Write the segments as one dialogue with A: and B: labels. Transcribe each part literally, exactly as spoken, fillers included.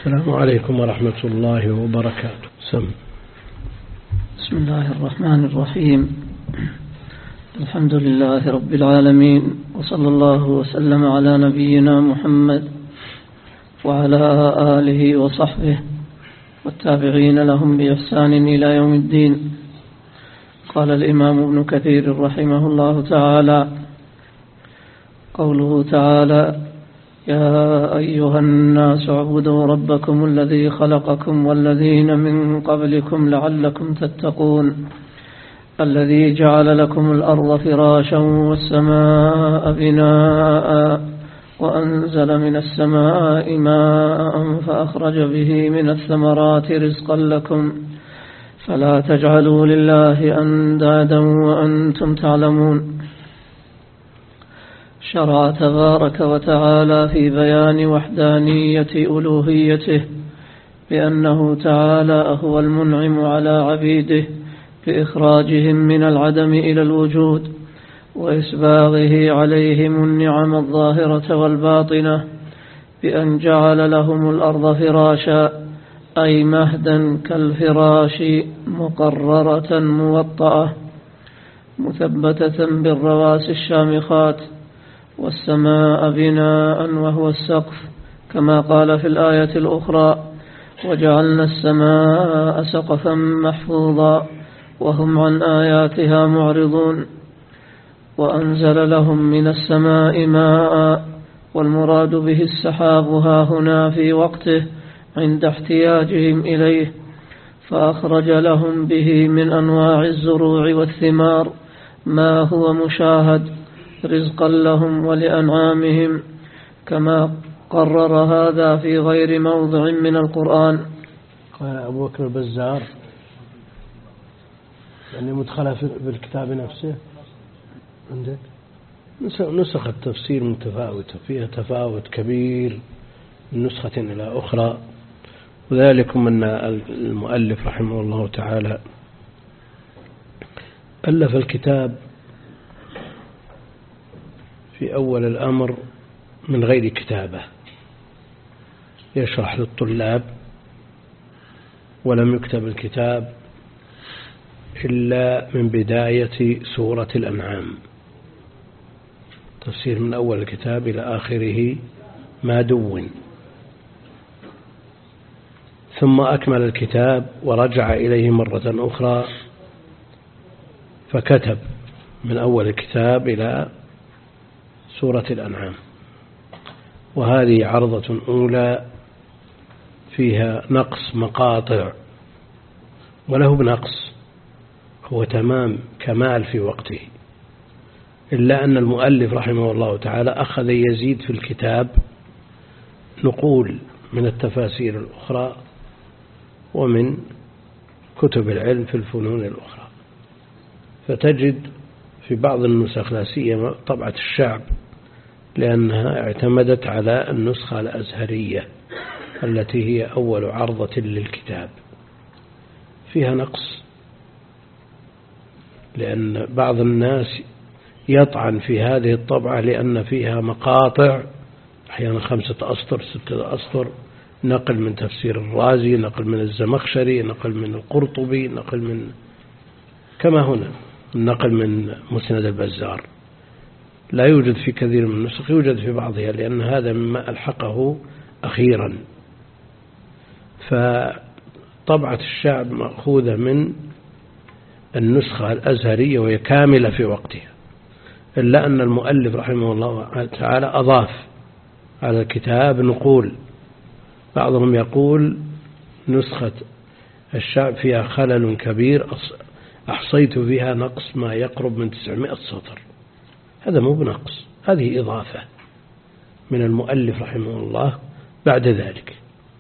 A: السلام عليكم ورحمة الله وبركاته. سم.
B: بسم الله الرحمن الرحيم. الحمد لله رب العالمين، وصلى الله وسلم على نبينا محمد وعلى آله وصحبه والتابعين لهم بإحسان إلى يوم الدين. قال الإمام ابن كثير رحمه الله تعالى: قوله تعالى: يا أيها الناس اعبدوا ربكم الذي خلقكم والذين من قبلكم لعلكم تتقون، الذي جعل لكم الأرض فراشا والسماء بناء وأنزل من السماء ماء فأخرج به من الثمرات رزقا لكم فلا تجعلوا لله أندادا وأنتم تعلمون. شرع تبارك وتعالى في بيان وحدانية ألوهيته بأنه تعالى هو المنعم على عبيده بإخراجهم من العدم إلى الوجود وإسباغه عليهم النعم الظاهرة والباطنة بأن جعل لهم الأرض فراشا، أي مهدا كالفراش مقررة موطأة مثبتة بالرواسي الشامخات، والسماء بناء وهو السقف، كما قال في الآية الأخرى: وجعلنا السماء سقفا محفوظا وهم عن آياتها معرضون. وأنزل لهم من السماء ماء، والمراد به السحاب ها هنا في وقته عند احتياجهم إليه، فأخرج لهم به من أنواع الزروع والثمار ما هو مشاهد رزقا لهم ولأنعامهم، كما قرر هذا في غير موضع من القرآن.
A: قال أبو بكر البزار يعني مدخلة في الكتاب نفسه عندك نسخ التفسير متفاوتة، فيها تفاوت كبير من نسخة إلى أخرى، وذلكم أن المؤلف رحمه الله تعالى ألف الكتاب في أول الأمر من غير كتابة، يشرح للطلاب، ولم يكتب الكتاب إلا من بداية سورة الأنعام، تفسير من أول الكتاب إلى آخره ما دون، ثم أكمل الكتاب ورجع إليه مرة أخرى فكتب من أول الكتاب إلى سورة الأنعام. وهذه عرضة أولى فيها نقص مقاطع، وله بنقص، هو تمام كمال في وقته، إلا أن المؤلف رحمه الله تعالى أخذ يزيد في الكتاب نقول من التفاسير الأخرى ومن كتب العلم في الفنون الأخرى، فتجد في بعض النسخ لا سيما طبعة الشعب، لأنها اعتمدت على النسخة الأزهرية التي هي أول عرضة للكتاب، فيها نقص، لأن بعض الناس يطعن في هذه الطبعة لأن فيها مقاطع أحيانا خمسة أسطر ستة أسطر، نقل من تفسير الرازي، نقل من الزمخشري، نقل من القرطبي، نقل من كما هنا النقل من مسند البزار. لا يوجد في كثير من النسخ، يوجد في بعضها، لأن هذا مما ألحقه أخيرا. فطبعة الشعب مأخوذة من النسخة الأزهرية وهي كاملة في وقتها، إلا أن المؤلف رحمه الله تعالى أضاف على الكتاب نقول، بعضهم يقول نسخة الشعب فيها خلل كبير أحصيت فيها نقص ما يقرب من تسعمائة سطر. هذا مو بنقص، هذه إضافة من المؤلف رحمه الله. بعد ذلك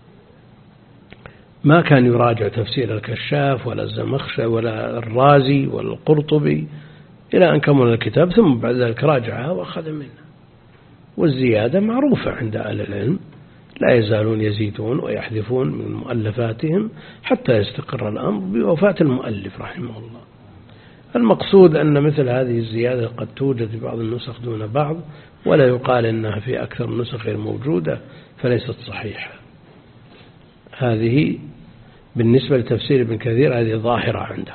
A: ما كان يراجع تفسير الكشاف ولا الزمخشري ولا الرازي ولا القرطبي إلى أن كمل الكتاب، ثم بعد ذلك راجعها وأخذ منها. والزيادة معروفة عند أهل العلم، لا يزالون يزيدون ويحذفون من مؤلفاتهم حتى يستقر الأمر بوفاة المؤلف رحمه الله. المقصود أن مثل هذه الزيادة قد توجد في بعض النسخ دون بعض، ولا يقال أنها في أكثر النسخ غير موجودة، فليست صحيحة. هذه بالنسبة لتفسير ابن كثير هذه ظاهرة عنده.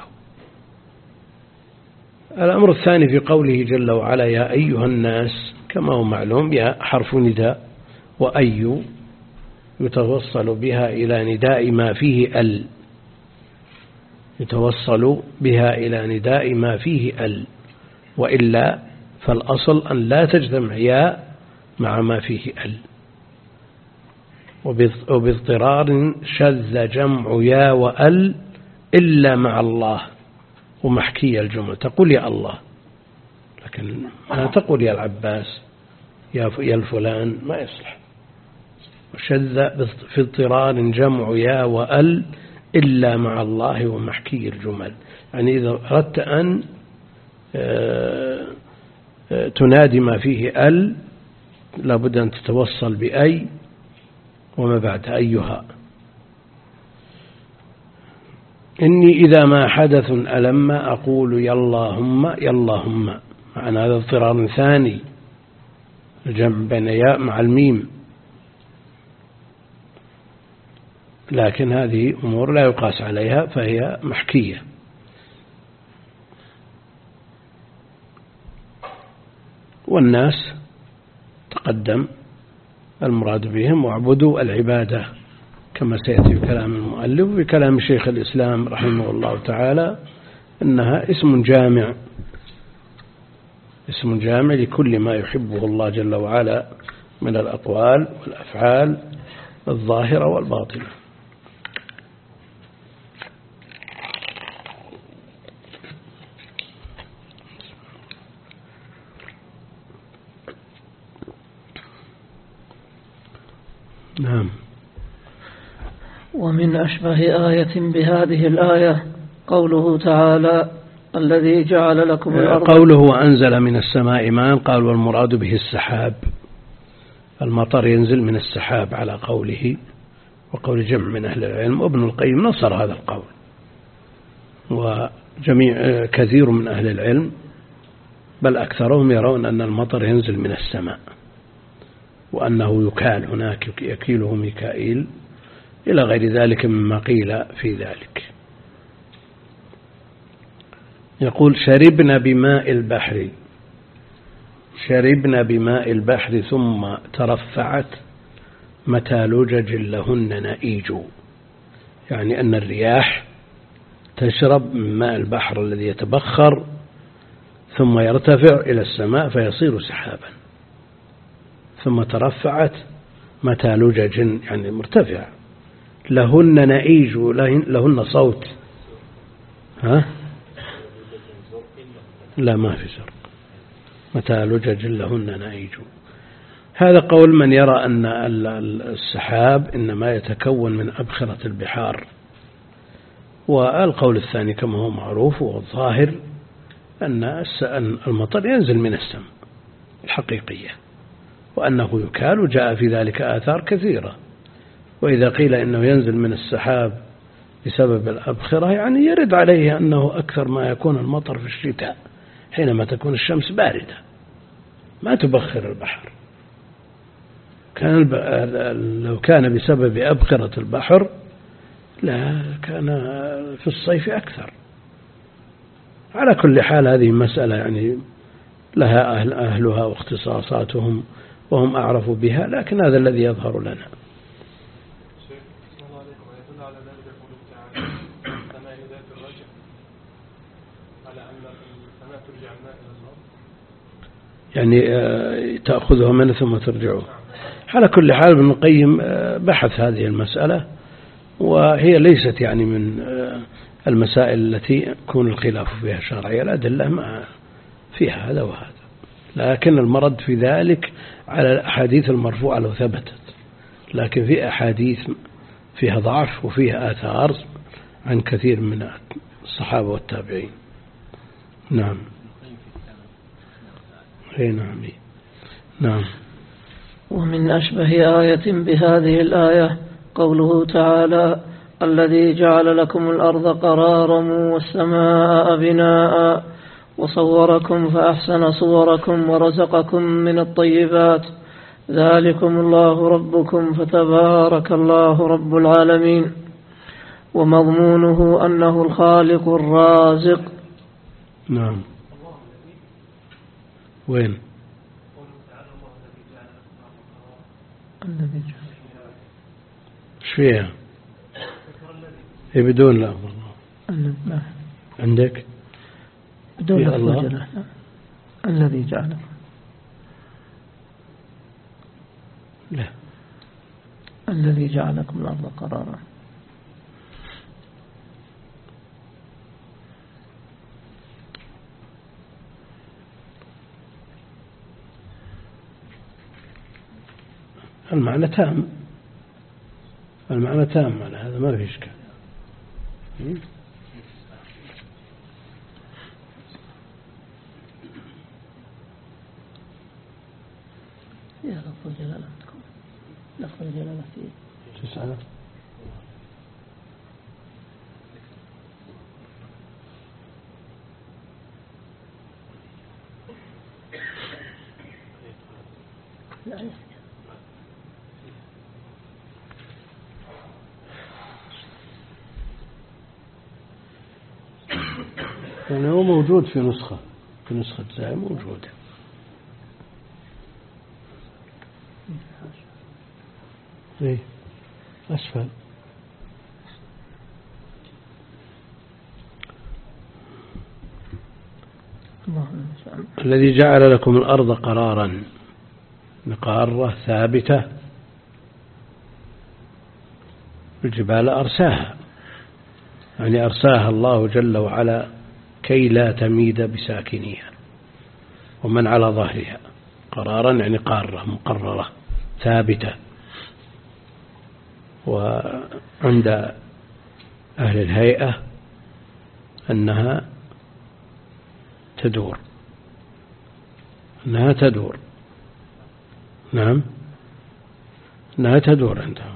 A: الأمر الثاني في قوله جل وعلا يا أيها الناس، كما هو معلوم يا حرف نداء، وأي يتوصل بها إلى نداء ما فيه ال، يتوصل بها إلى نداء ما فيه ال، وإلا فالأصل أن لا تجتمع يا مع ما فيه ال. وباضطرار شذ جمع يا وأل إلا مع الله ومحكي الجملة، تقول يا الله لكن لا تقول يا العباس يا الفلان، ما يصلح. وشذ في اضطرار جمع يا وأل إلا مع الله ومحكي الجمل، يعني إذا أردت أن تنادي ما فيه ال لابد أن تتوصل بأي وما بعد أيها. إني إذا ما حدث ألم أقول ياللهم ياللهم، معنى هذا اضطرار ثاني الجمع بين ياء مع الميم، لكن هذه أمور لا يقاس عليها فهي محكية. والناس تقدم المراد بهم واعبدوا العبادة، كما سيأتي بكلام المؤلف وبكلام شيخ الإسلام رحمه الله تعالى أنها اسم جامع، اسم جامع لكل ما يحبه الله جل وعلا من الأقوال والأفعال الظاهرة والباطنة. نعم.
B: ومن أشبه آية بهذه الآية قوله تعالى الذي جعل لكم الأرض،
A: قوله وأنزل من السماء ماء، قال والمراد به السحاب، المطر ينزل من السحاب على قوله وقول جمع من أهل العلم، وابن القيم نصر هذا القول، وجميع كثير من أهل العلم بل أكثرهم يرون أن المطر ينزل من السماء، وأنه يكال هناك يكيله ميكائيل إلى غير ذلك مما قيل في ذلك. يقول شربنا بماء البحر، شربنا بماء البحر ثم ترفعت متى لجج لهن نئيج، يعني أن الرياح تشرب من ماء البحر الذي يتبخر ثم يرتفع إلى السماء فيصير سحابا، ثم ترفعت متى لجج يعني مرتفع، لهن نئيج لهن صوت، ها لا ما في زرق، متى لجج لهن نئيج. هذا قول من يرى أن السحاب إنما يتكون من أبخرة البحار، والقول الثاني كما هو معروف والظاهر أن المطر ينزل من السماء الحقيقية، وأنه يكال، وجاء في ذلك آثار كثيرة. وإذا قيل إنه ينزل من السحاب بسبب الأبخرة يعني يرد عليه أنه أكثر ما يكون المطر في الشتاء حينما تكون الشمس باردة ما تبخر البحر. كان لو كان بسبب أبخرة البحر لا كان في الصيف أكثر. على كل حال هذه مسألة يعني لها أهل أهلها واختصاصاتهم وهم أعرفوا بها، لكن هذا الذي يظهر لنا. يعني تأخذها منه ثم ترجعه. على كل حال ابن القيم بحث هذه المسألة، وهي ليست يعني من المسائل التي يكون الخلاف فيها شرعية، الأدلة ما فيها هذا وهذا، لكن المرد في ذلك على الأحاديث المرفوعة لو ثبتت، لكن في أحاديث فيها ضعف وفيها آثار عن كثير من الصحابة والتابعين. نعم. أي نعم. نعم.
B: ومن أشبه آية بهذه الآية قوله تعالى الذي جعل لكم الأرض قرارا والسماء بناء وصوركم فأحسن صوركم ورزقكم من الطيبات ذلكم الله ربكم فتبارك الله رب العالمين. ومضمونه أنه الخالق الرازق.
A: نعم. وين؟
B: الذي جعل
A: ايش فيها؟ هي بدون لا
B: والله.
A: عندك
B: بدون الله الذي جعله.
A: لا.
B: الذي جعلكم الأرض قرارا.
A: المعنى تام، المعنى تام على هذا ما في إشكال.
B: يا لفظ الجلالة لفظ الجلالة فيه
A: تسعة. يعني هو موجود في نسخة في نسخة زاي موجود. ايه أسفل. الذي جعل لكم الأرض قرارا، قارة ثابتة، الجبال أرساها، يعني أرساها الله جل وعلا كي لا تميد بساكنيها ومن على ظهرها. قرارا يعني قارة مقررة ثابتة. وعند أهل الهيئة أنها تدور، أنها تدور نعم أنها تدور عندهم،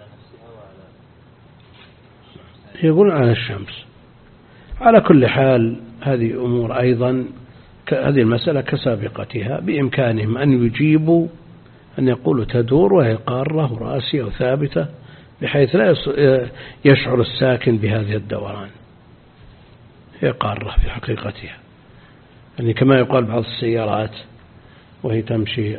A: يقول على الشمس. على كل حال هذه أمور أيضا، هذه المسألة كسابقتها، بإمكانهم أن يجيبوا أن يقولوا تدور وهي قارة وراسية وثابتة، بحيث لا يشعر الساكن بهذه الدوران، هي قارة في حقيقتها. يعني كما يقال بعض السيارات وهي تمشي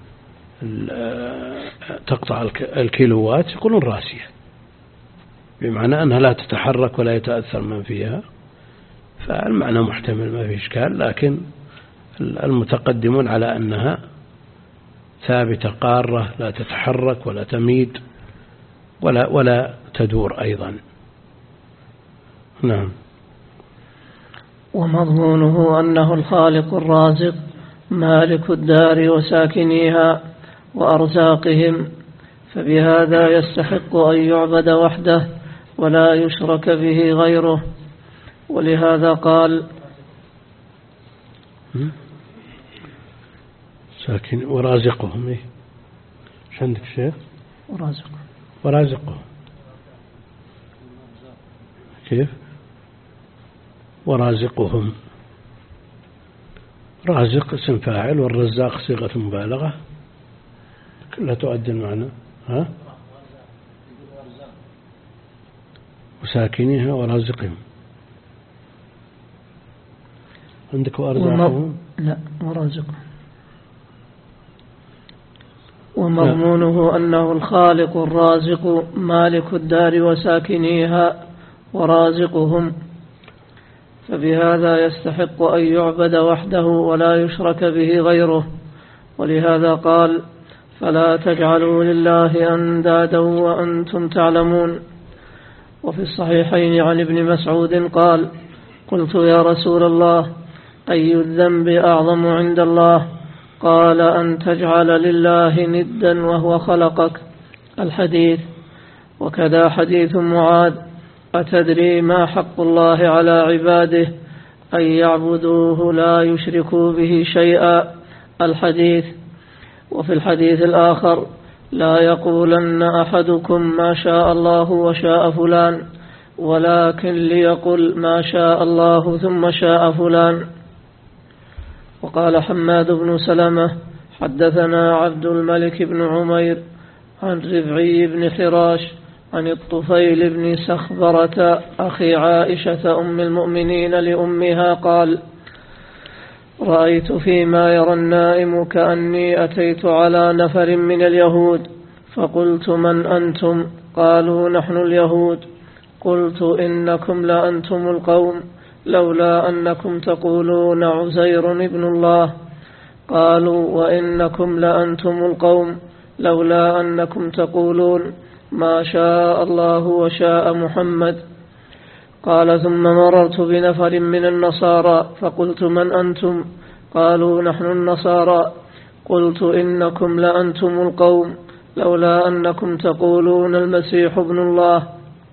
A: تقطع الكيلوات يقولون راسية، بمعنى أنها لا تتحرك ولا يتأثر من فيها، فالمعنى محتمل ما في إشكال. لكن المتقدمون على أنها ثابتة قارة لا تتحرك ولا تميد ولا ولا تدور أيضا. نعم.
B: ومضمونه أنه الخالق الرازق مالك الدار وساكنيها وأرزاقهم، فبهذا يستحق أن يعبد وحده ولا يشرك به غيره. ولهذا قال
A: ساكن ورازقهم. إيه ايش عندك شيخ؟
B: ورازقهم
A: ورازقهم كيف؟ ورازقهم، رازق اسم فاعل والرزاق صيغة مبالغة كلها تؤدي المعنى. ها؟ وساكنيها ورازقهم. عندك وأرزاقهم؟
B: لا ورازقهم. ومضمونه أنه الخالق الرازق مالك الدار وساكنيها ورازقهم، فبهذا يستحق أن يعبد وحده ولا يشرك به غيره. ولهذا قال فلا تجعلوا لله أندادا وأنتم تعلمون. وفي الصحيحين عن ابن مسعود قال قلت يا رسول الله أي الذنب أعظم عند الله؟ قال أن تجعل لله ندا وهو خلقك. الحديث. وكذا حديث معاذ أتدري ما حق الله على عباده؟ أن يعبدوه لا يشركوا به شيئا. الحديث. وفي الحديث الآخر لا يقولن أحدكم ما شاء الله وشاء فلان، ولكن ليقل ما شاء الله ثم شاء فلان. وقال حماد بن سلمة حدثنا عبد الملك بن عمير عن ربعي بن حراش عن الطفيل بن سخبرة أخي عائشة أم المؤمنين لأمها قال: رأيت فيما يرى النائم كأني أتيت على نفر من اليهود فقلت: من أنتم؟ قالوا: نحن اليهود. قلت: إنكم لأنتم القوم لولا أنكم تقولون عزير ابن الله. قالوا: وإنكم لأنتم القوم لولا أنكم تقولون ما شاء الله وشاء محمد. قال: ثم مررت بنفر من النصارى فقلت: من أنتم؟ قالوا: نحن النصارى. قلت: إنكم لأنتم القوم لولا أنكم تقولون المسيح ابن الله.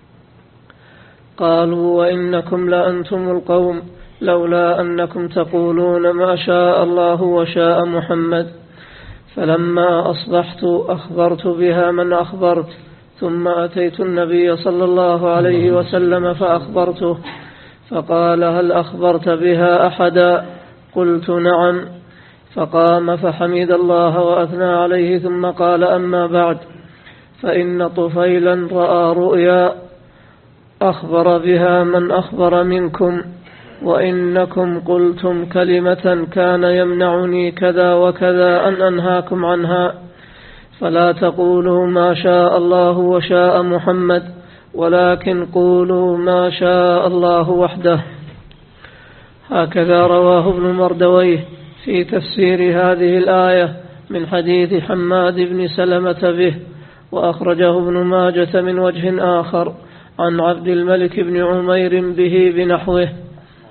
B: قالوا: وإنكم لأنتم القوم لولا أنكم تقولون ما شاء الله وشاء محمد. فلما أصبحت أخبرت بها من أخبرت، ثم أتيت النبي صلى الله عليه وسلم فأخبرته، فقال: هل أخبرت بها أحدا؟ قلت: نعم. فقام فحمد الله وأثنى عليه ثم قال: أما بعد، فإن طفيلا رأى رؤيا أخبر بها من أخبر منكم، وإنكم قلتم كلمة كان يمنعني كذا وكذا أن أنهاكم عنها، فلا تقولوا ما شاء الله وشاء محمد، ولكن قولوا ما شاء الله وحده. هكذا رواه ابن مردويه في تفسير هذه الآية من حديث حماد بن سلمة به، وأخرجه ابن ماجة من وجه آخر عن عبد الملك بن عمير به بنحوه.
C: الرسول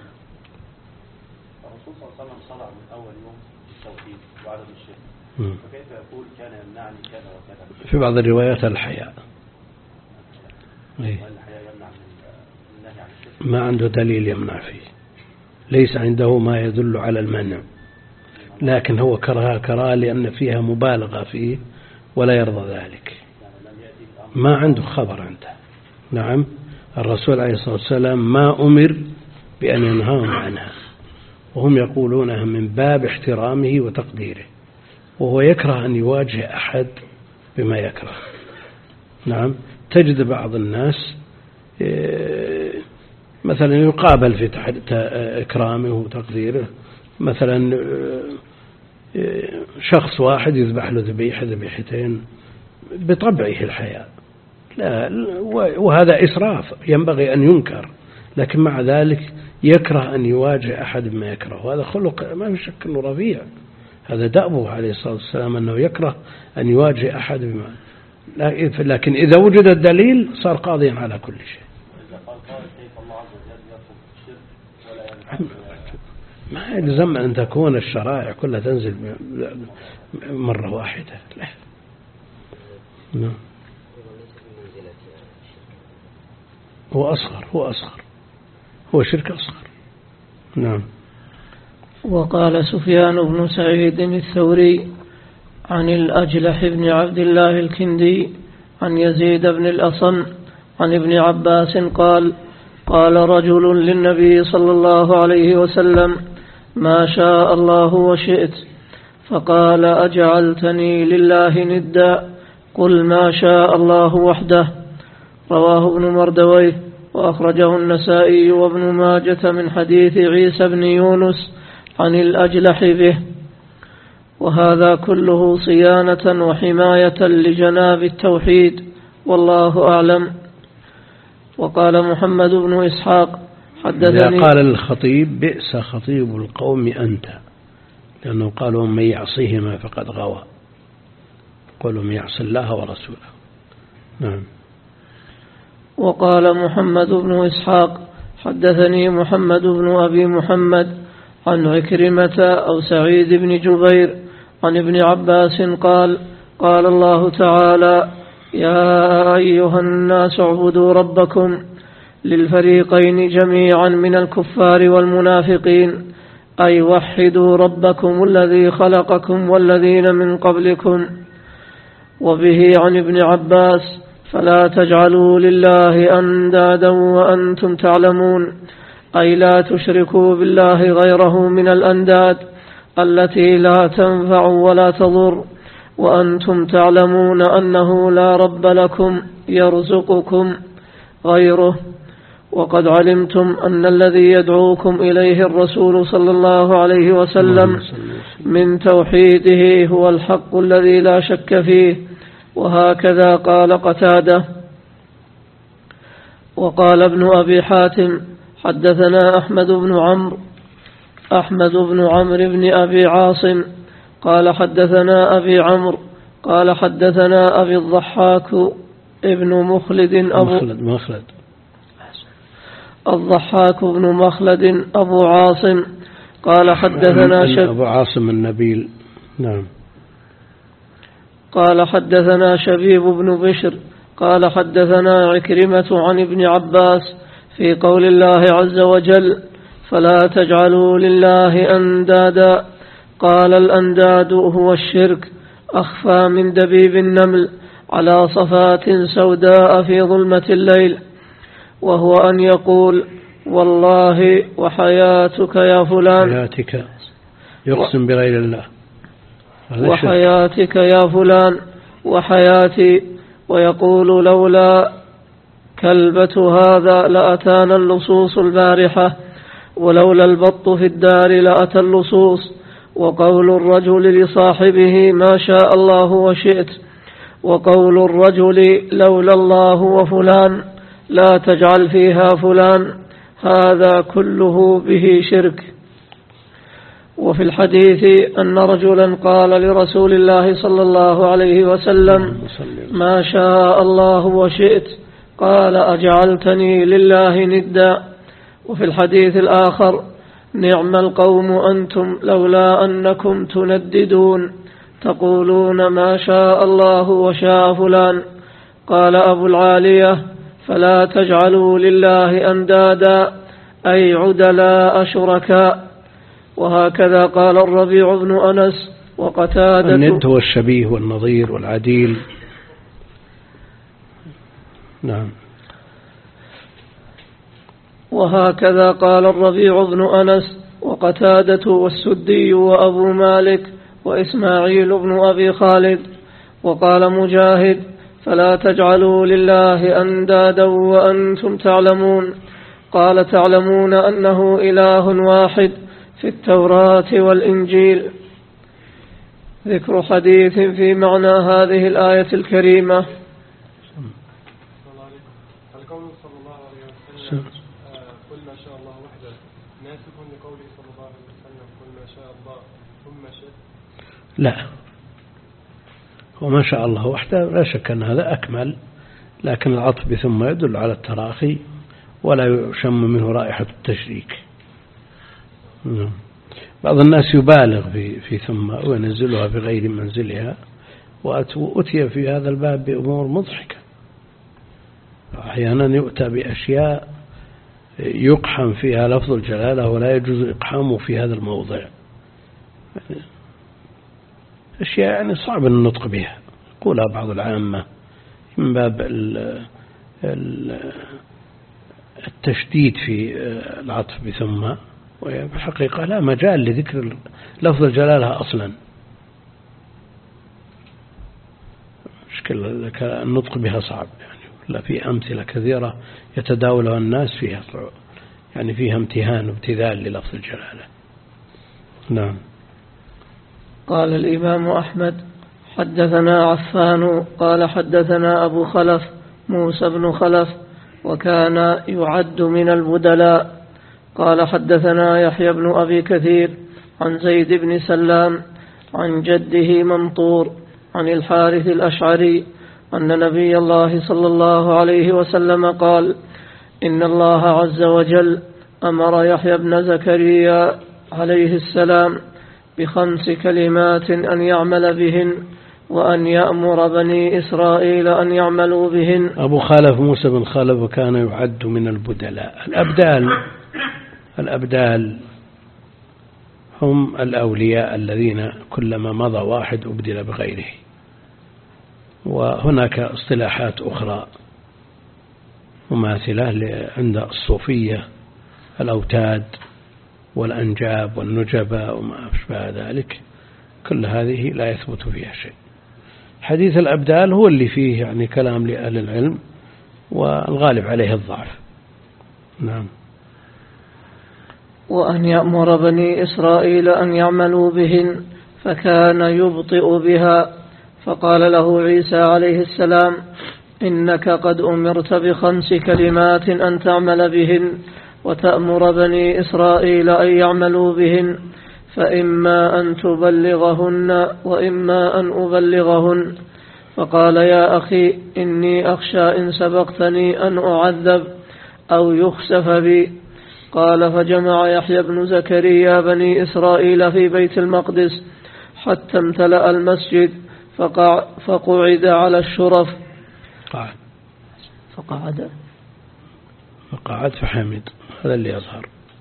C: صلى الله عليه وسلم صنع من أول يوم التوحيد وعدم الشرك، فكيف يقول كان يمنعني كذا وكذا؟
A: في بعض الروايات الحياء.
C: الحياء يمنع من النهي عن الشرك،
A: ما عنده دليل يمنع فيه، ليس عنده ما يدل على المنع، لكن هو كرهها كراهة لأن فيها مبالغة فيه ولا يرضى ذلك، ما عنده خبر عنده. نعم، الرسول عليه الصلاة والسلام ما أمر بأن ينهاهم عنها، وهم يقولونها من باب احترامه وتقديره، وهو يكره أن يواجه أحد بما يكره. نعم، تجد بعض الناس مثلا يقابل في إكرامه وتقديره، مثلا شخص واحد يذبح له ذبيحة ذبيحتين بطبعه الحياء، لا، وهذا إسراف ينبغي أن ينكر، لكن مع ذلك يكره أن يواجه أحد بما يكره، وهذا خلق ما في شك أنه رفيع، هذا دأبه عليه الصلاة والسلام أنه يكره أن يواجه أحد بما، لكن إذا وجد الدليل صار قاضيا على كل شيء. ما يلزم أن تكون الشرائع كلها تنزل مرة واحدة، لا. نعم. هو أصغر هو أصغر هو شرك أصغر. نعم.
B: وقال سفيان بن سعيد الثوري عن الأجلح بن عبد الله الكندي عن يزيد بن الأصم عن ابن عباس قال: قال رجل للنبي صلى الله عليه وسلم: ما شاء الله وشئت. فقال: أجعلتني لله ندا؟ قل ما شاء الله وحده. رواه ابن مردويه، وأخرجه النسائي وابن ماجة من حديث عيسى بن يونس عن الأجلح به. وهذا كله صيانة وحماية لجناب التوحيد، والله أعلم. وقال محمد بن إسحاق حدثني،
A: قال الخطيب: بئس خطيب القوم أنت، لأنه قالوا من يعصيهما فقد غوى، قالوا من يعصي الله ورسوله. نعم.
B: وقال محمد بن إسحاق حدثني محمد بن أبي محمد عن عكرمة أو سعيد بن جبير عن ابن عباس قال: قال الله تعالى: يا أيها الناس اعبدوا ربكم، للفريقين جميعا من الكفار والمنافقين، أي وحدوا ربكم الذي خلقكم والذين من قبلكم. وبه عن ابن عباس: فلا تجعلوا لله أندادا وأنتم تعلمون، أي لا تشركوا بالله غيره من الأنداد، التي لا تنفع ولا تضر، وأنتم تعلمون أنه لا رب لكم يرزقكم غيره، وقد علمتم أن الذي يدعوكم إليه الرسول صلى الله عليه وسلم من توحيده هو الحق الذي لا شك فيه. وهكذا قال قتادة. وقال ابن أبي حاتم حدثنا أحمد بن عمرو أحمد بن عمرو بن أبي عاصم قال حدثنا أبي عمرو قال حدثنا أبي الضحاك ابن مخلد أبو
A: مخلد مخلد
B: الضحاك بن مخلد أبو عاصم قال حدثنا شب
A: أبو عاصم النبيل. نعم.
B: قال حدثنا شبيب بن بشر قال حدثنا عكرمة عن ابن عباس في قول الله عز وجل فلا تجعلوا لله أندادا. قال الأنداد هو الشرك أخفى من دبيب النمل على صفات سوداء في ظلمة الليل، وهو أن يقول والله وحياتك يا فلان،
A: حياتك يقسم بغير الله،
B: وحياتك يا فلان وحياتي، ويقول لولا كلبة هذا لأتانا اللصوص البارحة، ولولا البط في الدار لأتى اللصوص. وقول الرجل لصاحبه ما شاء الله وشئت، وقول الرجل لولا الله وفلان لا تجعل فيها فلان، هذا كله به شرك. وفي الحديث أن رجلا قال لرسول الله صلى الله عليه وسلم ما شاء الله وشئت، قال أجعلتني لله ندا. وفي الحديث الآخر نعم القوم أنتم لولا أنكم تنددون تقولون ما شاء الله وشاء فلان. قال أبو العالية فلا تجعلوا لله أندادا أي عدلاء شركاء. وهكذا قال الربيع بن أنس وقتادة.
A: الند هو الشبيه والنظير والعديل. نعم.
B: وهكذا قال الربيع بن أنس وقتادة والسدي وأبو مالك وإسماعيل بن أبي خالد. وقال مجاهد فلا تجعلوا لله أندادا وأنتم تعلمون. قال تعلمون أنه إله واحد في التوراة والإنجيل. ذكر حديث في معنى هذه الآية الكريمة.
D: القول صلى الله عليه وسلم قل ما شاء الله وحده ناسخ لقوله صلى الله عليه وسلم قل ما شاء الله ثم شئت.
A: لا، وما شاء الله وحده لا شك أن هذا أكمل، لكن العطف بثم يدل على التراخي ولا يشم منه رائحة التشريك. بعض الناس يبالغ في, في ثم وينزلها بغير منزلها، وأتي في هذا الباب بأمور مضحكة. أحيانا يؤتى بأشياء يقحم فيها لفظ الجلالة ولا يجوز إقحامه في هذا الموضع، أشياء يعني صعب النطق بها يقولها بعض العامة من باب التشديد في العطف بثم، وفي الحقيقة لا مجال لذكر لفظ الجلالة أصلا. مشكلة النطق بها صعب يعني، لا في أمثلة كثيرة يتداولها الناس فيها يعني فيها امتهان وابتذال للفظ الجلالة. نعم.
B: قال الإمام أحمد حدثنا عفان قال حدثنا أبو خلف موسى بن خلف وكان يعد من البدلاء. قال حدثنا يحيى بن أبي كثير عن زيد بن سلام عن جده منطور عن الحارث الأشعري أن نبي الله صلى الله عليه وسلم قال إن الله عز وجل أمر يحيى بن زكريا عليه السلام بخمس كلمات أن يعمل بهن وأن يأمر بني إسرائيل أن يعملوا بهن.
A: أبو خالف موسى بن خالف وكان يعد من البدلاء. الأبدال الأبدال هم الأولياء الذين كلما مضى واحد أبدل بغيره. وهناك اصطلاحات أخرى مماثلة عند الصوفية الأوتاد والأنجاب والنجباء وما أشبه ذلك، كل هذه لا يثبت فيها شيء. حديث الأبدال هو اللي فيه يعني كلام لأهل العلم، والغالب عليه الضعف. نعم.
B: وأن يأمر بني إسرائيل أن يعملوا بهن فكان يبطئ بها، فقال له عيسى عليه السلام: إنك قد أمرت بخمس كلمات أن تعمل بهن وتأمر بني إسرائيل أن يعملوا بهن، فإما أن تبلغهن وإما أن أبلغهن. فقال: يا أخي إني أخشى إن سبقتني أن أعذب أو يخسف بي. قال: فجمع يحيى بن زكريا بني إسرائيل في بيت المقدس حتى امتلأ المسجد، فقعد على الشرف
A: قعد
B: فقعد
A: فقعد فحمد، هذا اللي يظهر.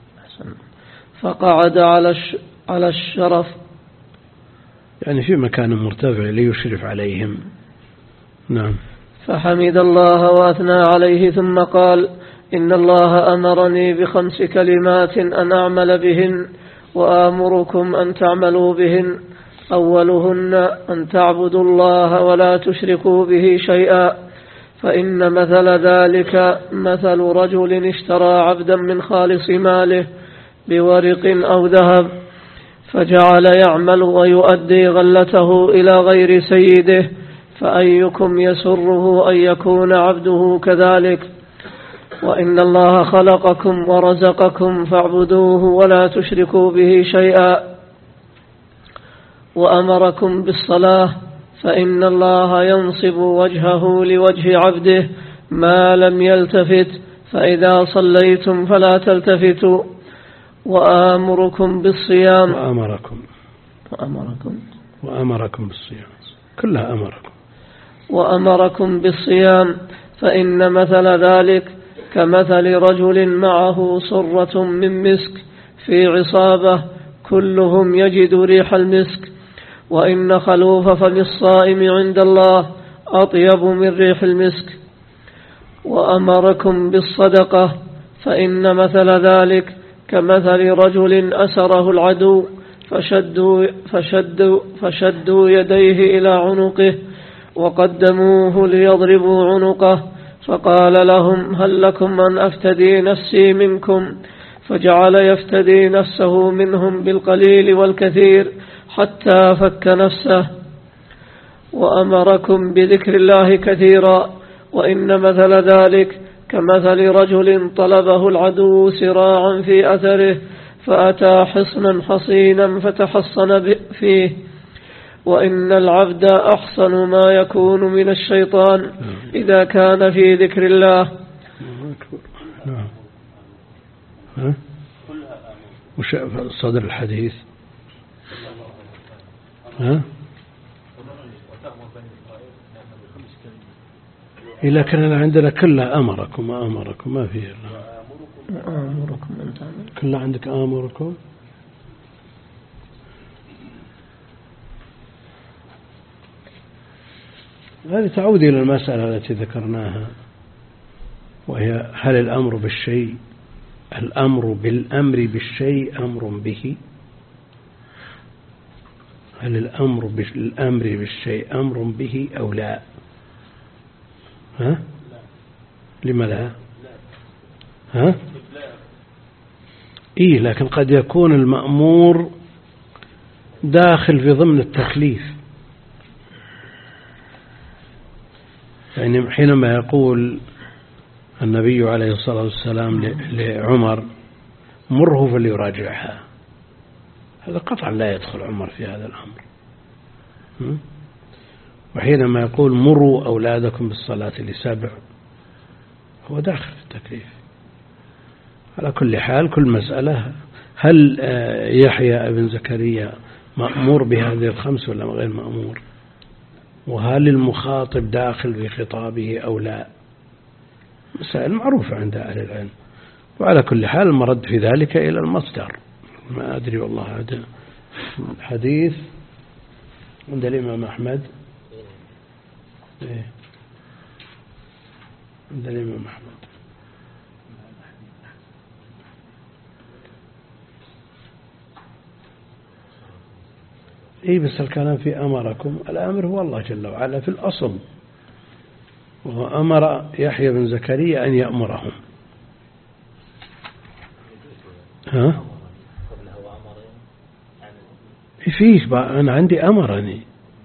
B: فقعد على على الشرف،
A: يعني في مكان مرتفع ليشرف عليهم. نعم.
B: فحمد الله وأثنى عليه، ثم قال: إن الله أمرني بخمس كلمات أن أعمل بهن وآمركم أن تعملوا بهن. أولهن أن تعبدوا الله ولا تشركوا به شيئا، فإن مثل ذلك مثل رجل اشترى عبدا من خالص ماله بورق أو ذهب، فجعل يعمل ويؤدي غلته إلى غير سيده، فأيكم يسره أن يكون عبده كذلك؟ وإن الله خلقكم ورزقكم فاعبدوه ولا تشركوا به شيئا. وأمركم بالصلاة، فإن الله ينصب وجهه لوجه عبده ما لم يلتفت، فإذا صليتم فلا تلتفتوا. وآمركم بالصيام
A: وأمركم
B: وأمركم
A: وأمركم بالصيام، كلها أمركم.
B: وأمركم بالصيام، فإن مثل ذلك كمثل رجل معه صرة من مسك في عصابة، كلهم يجد ريح المسك، وإن خلوف فم الصائم عند الله أطيب من ريح المسك. وأمركم بالصدقة، فإن مثل ذلك كمثل رجل أسره العدو فشدوا, فشدوا, فشدوا يديه إلى عنقه وقدموه ليضربوا عنقه، فقال لهم: هل لكم أن أفتدي نفسي منكم؟ فجعل يفتدي نفسه منهم بالقليل والكثير حتى فك نفسه. وأمركم بذكر الله كثيرا، وإن مثل ذلك كمثل رجل طلبه العدو سراعا في أثره، فأتى حصنا حصينا فتحصن فيه. وإن العبد أحسن ما يكون من الشيطان إذا كان في ذكر الله.
A: نعم. ها؟ وش صدر الحديث؟ ها؟ إلا كان عندنا كلها أمركم أمركم ما فيه
B: أمركم أنت
A: كلها عندك أمركم. هذه تعود إلى المسألة التي ذكرناها، وهي هل الأمر بالشيء الأمر بالأمر بالشيء أمر به؟ هل الأمر بالأمر بالشيء أمر به أو لا؟ ها؟ لما لا؟ ها؟ إيه، لكن قد يكون المأمور داخل في ضمن التكليف. يعني حينما يقول النبي عليه الصلاة والسلام لعمر: مره فليراجعها، هذا قطعا لا يدخل عمر في هذا الأمر. وحينما يقول: مروا أولادكم بالصلاة لسبع، هو داخل في التكليف. على كل حال كل مسألة، هل يحيى ابن زكريا مأمور بهذه الخمس ولا غير مأمور؟ وهل المخاطب داخل في خطابه أو لا؟ مسائل معروفة عند أهل العلم. وعلى كل حال المرد في ذلك إلى المصدر. ما أدري والله. هذا الحديث عند الإمام أحمد، إيه؟ عند الإمام أحمد إيه بس الكلام في أمركم، الأمر هو الله جل وعلا في الأصل، وأمر يحيى بن زكريا أن يأمرهم. ها؟ فيه أنا عندي أمرني.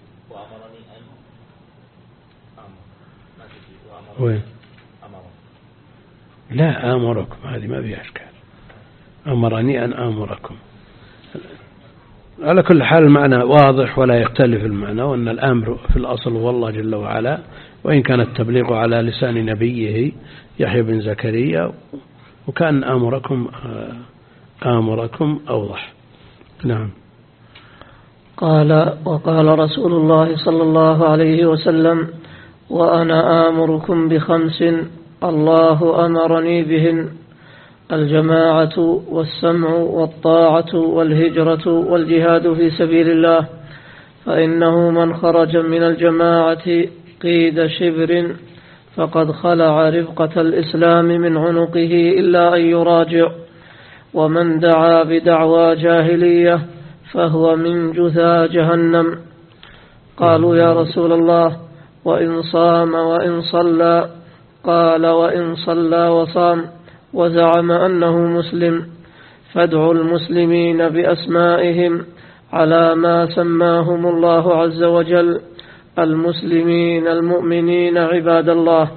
A: وين؟ لا آمركم، هذه ما فيها أشكال. أمرني أن آمركم. على كل حال المعنى واضح ولا يختلف المعنى، وأن الأمر في الأصل هو الله جل وعلا، وإن كان التبليغ على لسان نبيه يحيى بن زكريا، وكان آمركم آمركم أوضح. نعم.
B: قال وقال رسول الله صلى الله عليه وسلم: وأنا آمركم بخمس الله أمرني بهن: الجماعة والسمع والطاعة والهجرة والجهاد في سبيل الله، فإنه من خرج من الجماعة قيد شبر فقد خلع رفقة الإسلام من عنقه إلا أن يراجع، ومن دعا بدعوى جاهلية فهو من جثى جهنم. قالوا: يا رسول الله، وإن صام وإن صلى؟ قال: وإن صلى وصام وزعم أنه مسلم فادعوا المسلمين بأسمائهم على ما سماهم الله عز وجل: المسلمين المؤمنين عباد الله.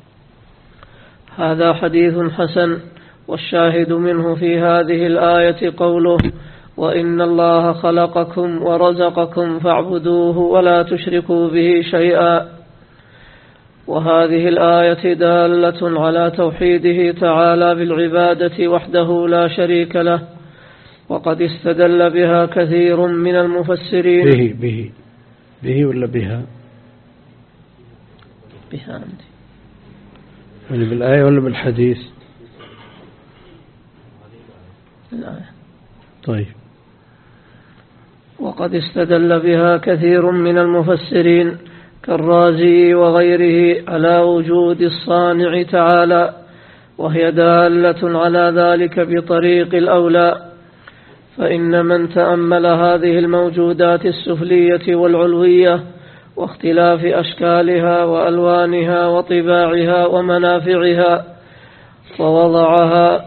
B: هذا حديث حسن، والشاهد منه في هذه الآية قوله: وإن الله خلقكم ورزقكم فاعبدوه ولا تشركوا به شيئا. وهذه الآية دالة على توحيده تعالى بالعبادة وحده لا شريك له، وقد استدل بها كثير من المفسرين.
A: به به به ولا بها؟
B: بها عندي.
A: يعني بالآية ولا بالحديث؟
B: الآية.
A: طيب.
B: وقد استدل بها كثير من المفسرين كالرازي وغيره على وجود الصانع تعالى، وهي دالة على ذلك بطريق الأولى. فإن من تأمل هذه الموجودات السفلية والعلوية واختلاف أشكالها وألوانها وطباعها ومنافعها ووضعها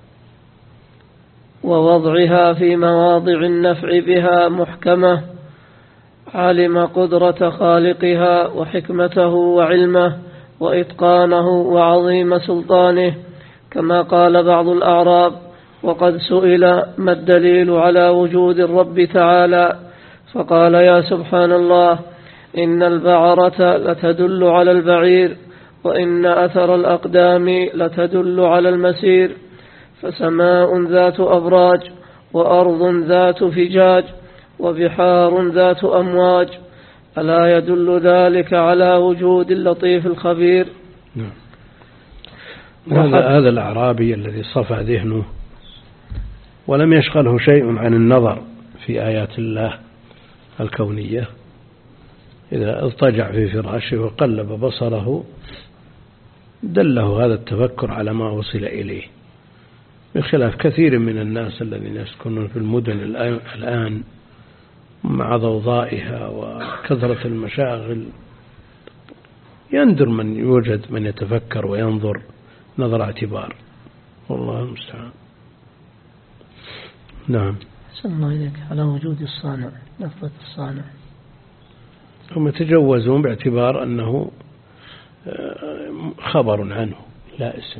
B: ووضعها في مواضع النفع بها محكمة، علم قدرة خالقها وحكمته وعلمه وإتقانه وعظيم سلطانه، كما قال بعض الأعراب: وقد سئل ما الدليل على وجود الرب تعالى؟ فقال: يا سبحان الله، إن البعرة لتدل على البعير، وإن أثر الأقدام لتدل على المسير، فسماء ذات أبراج، وأرض ذات فجاج، وبحار ذات أمواج، ألا يدل ذلك على وجود اللطيف الخبير؟
A: نعم. هذا هذا الأعرابي الذي صفى ذهنه ولم يشغله شيء عن النظر في آيات الله الكونية، إذا اضطجع في فراشه وقلب بصره دله هذا التفكر على ما وصل إليه، بخلاف كثير من الناس الذين يسكنون في المدن الآن مع ضوضائها وكثرة المشاغل. يندر من يوجد من يتفكر وينظر نظر اعتبار، والله المستعان. نعم.
B: أحسن الله إليك. على وجود الصانع، لفظة الصانع
A: هم يتجوزون باعتبار أنه خبر عنه لا اسم.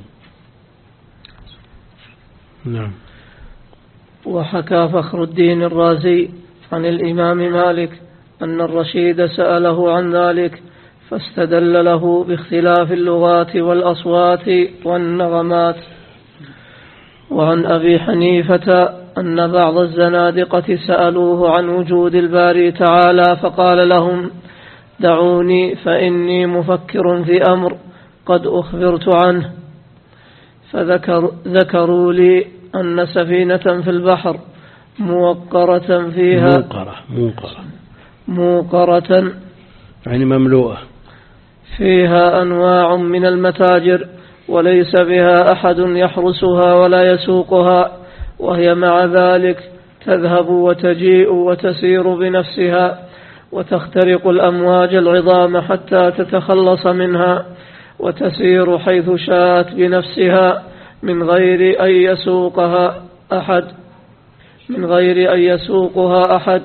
A: نعم.
B: وحكى فخر الدين الرازي عن الإمام مالك أن الرشيد سأله عن ذلك فاستدل له باختلاف اللغات والأصوات والنغمات. وعن أبي حنيفة أن بعض الزنادقة سألوه عن وجود الباري تعالى فقال لهم: دعوني فإني مفكر في أمر قد أخبرت عنه. فذكر ذكروا لي أن سفينة في البحر موقرة فيها
A: موقرة موقرة
B: موقرة
A: يعني مملوءة
B: فيها أنواع من المتاجر، وليس بها أحد يحرسها ولا يسوقها، وهي مع ذلك تذهب وتجيء وتسير بنفسها وتخترق الأمواج العظام حتى تتخلص منها وتسير حيث شاءت بنفسها من غير أن يسوقها أحد من غير أن يسوقها أحد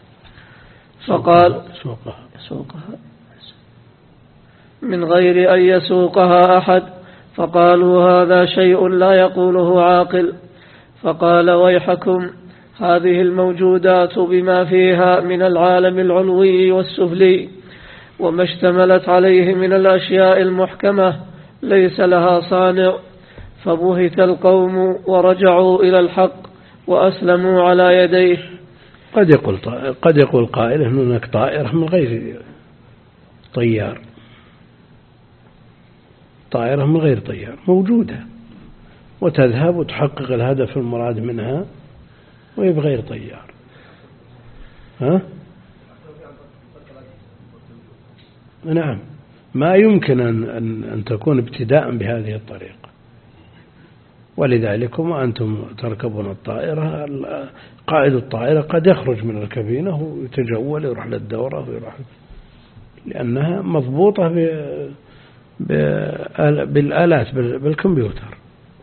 B: فقال سوقها من غير أن يسوقها أحد فقالوا هذا شيء لا يقوله عاقل. فقال ويحكم هذه الموجودات بما فيها من العالم العلوي والسفلي وما اشتملت عليه من الأشياء المحكمة ليس لها صانع. فبهت القوم ورجعوا إلى الحق وأسلموا على يديه.
A: قد يقول قد يقول قائل إن هناك طائرة من غير طيار، طائرة من غير طيار موجودة وتذهب وتحقق الهدف المراد منها وهي بغير طيار. ها؟ نعم، ما يمكن أن, أن, أن تكون ابتداء بهذه الطريقة، ولذلك وأنتم تركبون الطائرة قائد الطائرة قد يخرج من الكابينة ويتجول يروح للدورة ويروح، لأنها مضبوطة بالآلات بالكمبيوتر.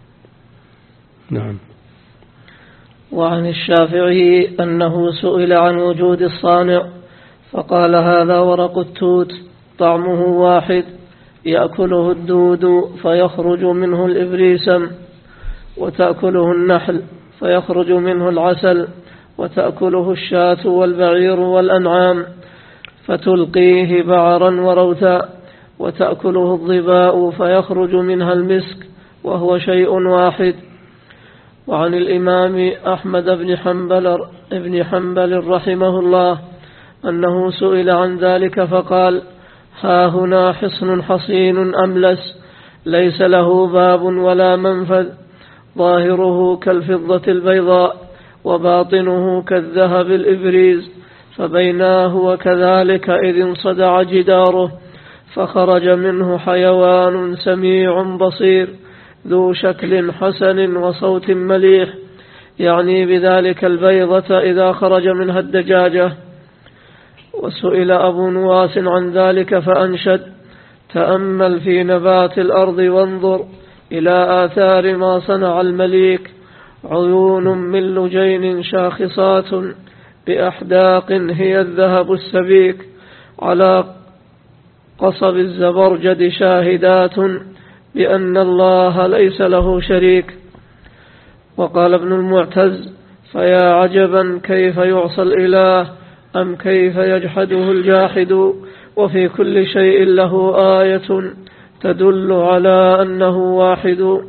A: نعم.
B: وعن الشافعي أنه سئل عن وجود الصانع فقال هذا ورق التوت طعمه واحد يأكله الدود فيخرج منه الإبريسم وتأكله النحل فيخرج منه العسل وتأكله الشاة والبعير والأنعام فتلقيه بعرا وروثا وتأكله الظباء فيخرج منها المسك وهو شيء واحد. وعن الإمام أحمد بن حنبل, ابن حنبل رحمه الله أنه سئل عن ذلك فقال ها هنا حصن حصين أملس ليس له باب ولا منفذ ظاهره كالفضة البيضاء وباطنه كالذهب الإبريز فبيناه وكذلك إذ انصدع جداره فخرج منه حيوان سميع بصير ذو شكل حسن وصوت مليح، يعني بذلك البيضة إذا خرج منها الدجاجة. وسئل أبو نواس عن ذلك فأنشد تأمل في نبات الأرض وانظر إلى آثار ما صنع المليك عيون من لجين شاخصات بأحداق هي الذهب السبيك على قصب الزبرجد شاهدات بأن الله ليس له شريك. وقال ابن المعتز فيا عجبا كيف يعصى الإله أم كيف يجحده الجاحد وفي كل شيء له آية تدل على أنه واحد.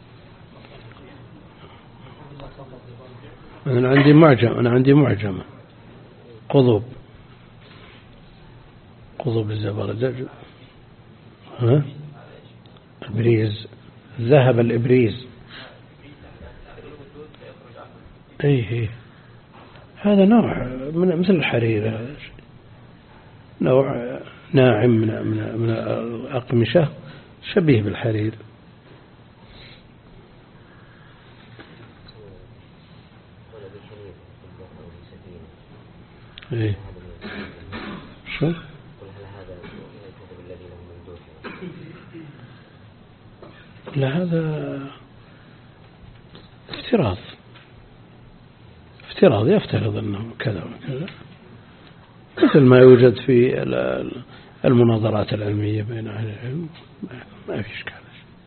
A: أنا عندي معجم أنا عندي معجمة قضب قضب الزبرجد ها إبريز ذهب الإبريز أيه هذا نوع من مثل الحرير نوع ناعم من من من الأقمشة شبيه بالحرير. إيه شو؟ لا هذا افتراض افتراض يفترض أنه كذا وكذا مثل ما يوجد في المناظرات العلمية بين أهل العلم ما في إشكال.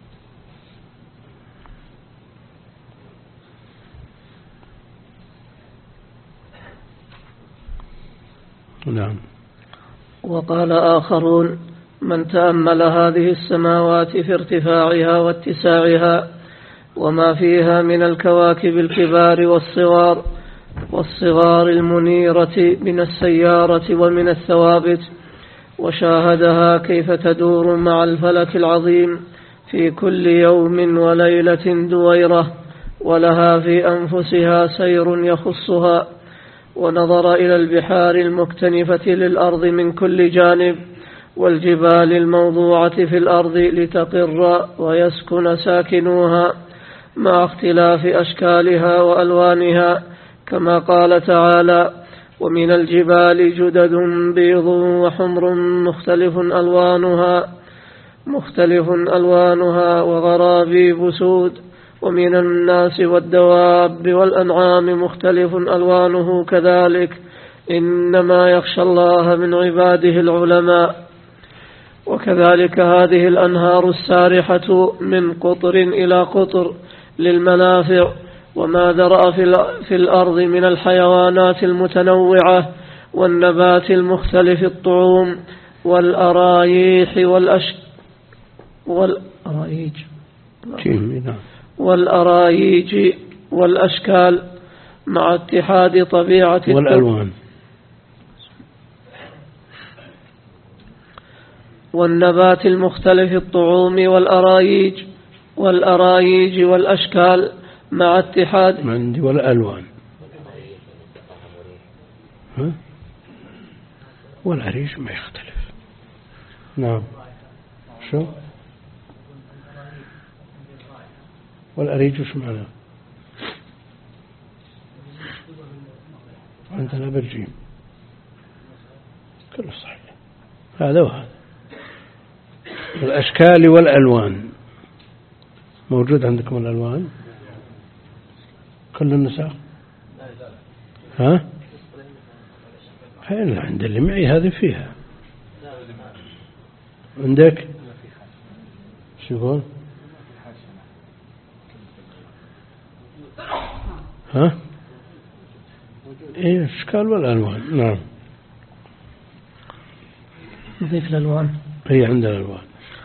A: نعم.
B: وقال آخرون من تأمل هذه السماوات في ارتفاعها واتساعها وما فيها من الكواكب الكبار والصغار والصغار المنيرة من السيارة ومن الثوابت وشاهدها كيف تدور مع الفلك العظيم في كل يوم وليلة دويرة ولها في أنفسها سير يخصها ونظر إلى البحار المكتنفة للأرض من كل جانب والجبال الموضوعة في الأرض لتقر ويسكن ساكنوها مع اختلاف أشكالها وألوانها كما قال تعالى: ومن الجبال جدد بيض وحمر مختلف ألوانها مختلف ألوانها وغرابيب سود ومن الناس والدواب والأنعام مختلف ألوانه كذلك إنما يخشى الله من عباده العلماء. وكذلك هذه الأنهار السارحة من قطر إلى قطر للمنافع، وما ذرأ في الأرض من الحيوانات المتنوعة والنبات المختلف الطعوم والأرايح والأش والأرايج والأرايج والأشكال مع اتحاد طبيعة
A: والألوان
B: والنبات المختلف الطعوم والأرايج والأرايج والأشكال مع اتحاد
A: عندي والألوان ها؟ والعريش ما يختلف. نعم شو والأريج وش معناه؟ عندنا برجيم كله صحيح هذا وهذا. الأشكال والألوان موجود عندكم الألوان كل النساء ها حين عند اللي معي هذه فيها عندك شو يقول ها ايه الاشكال والالوان. نعم
B: نضيف الالوان
A: هي عندنا الالوان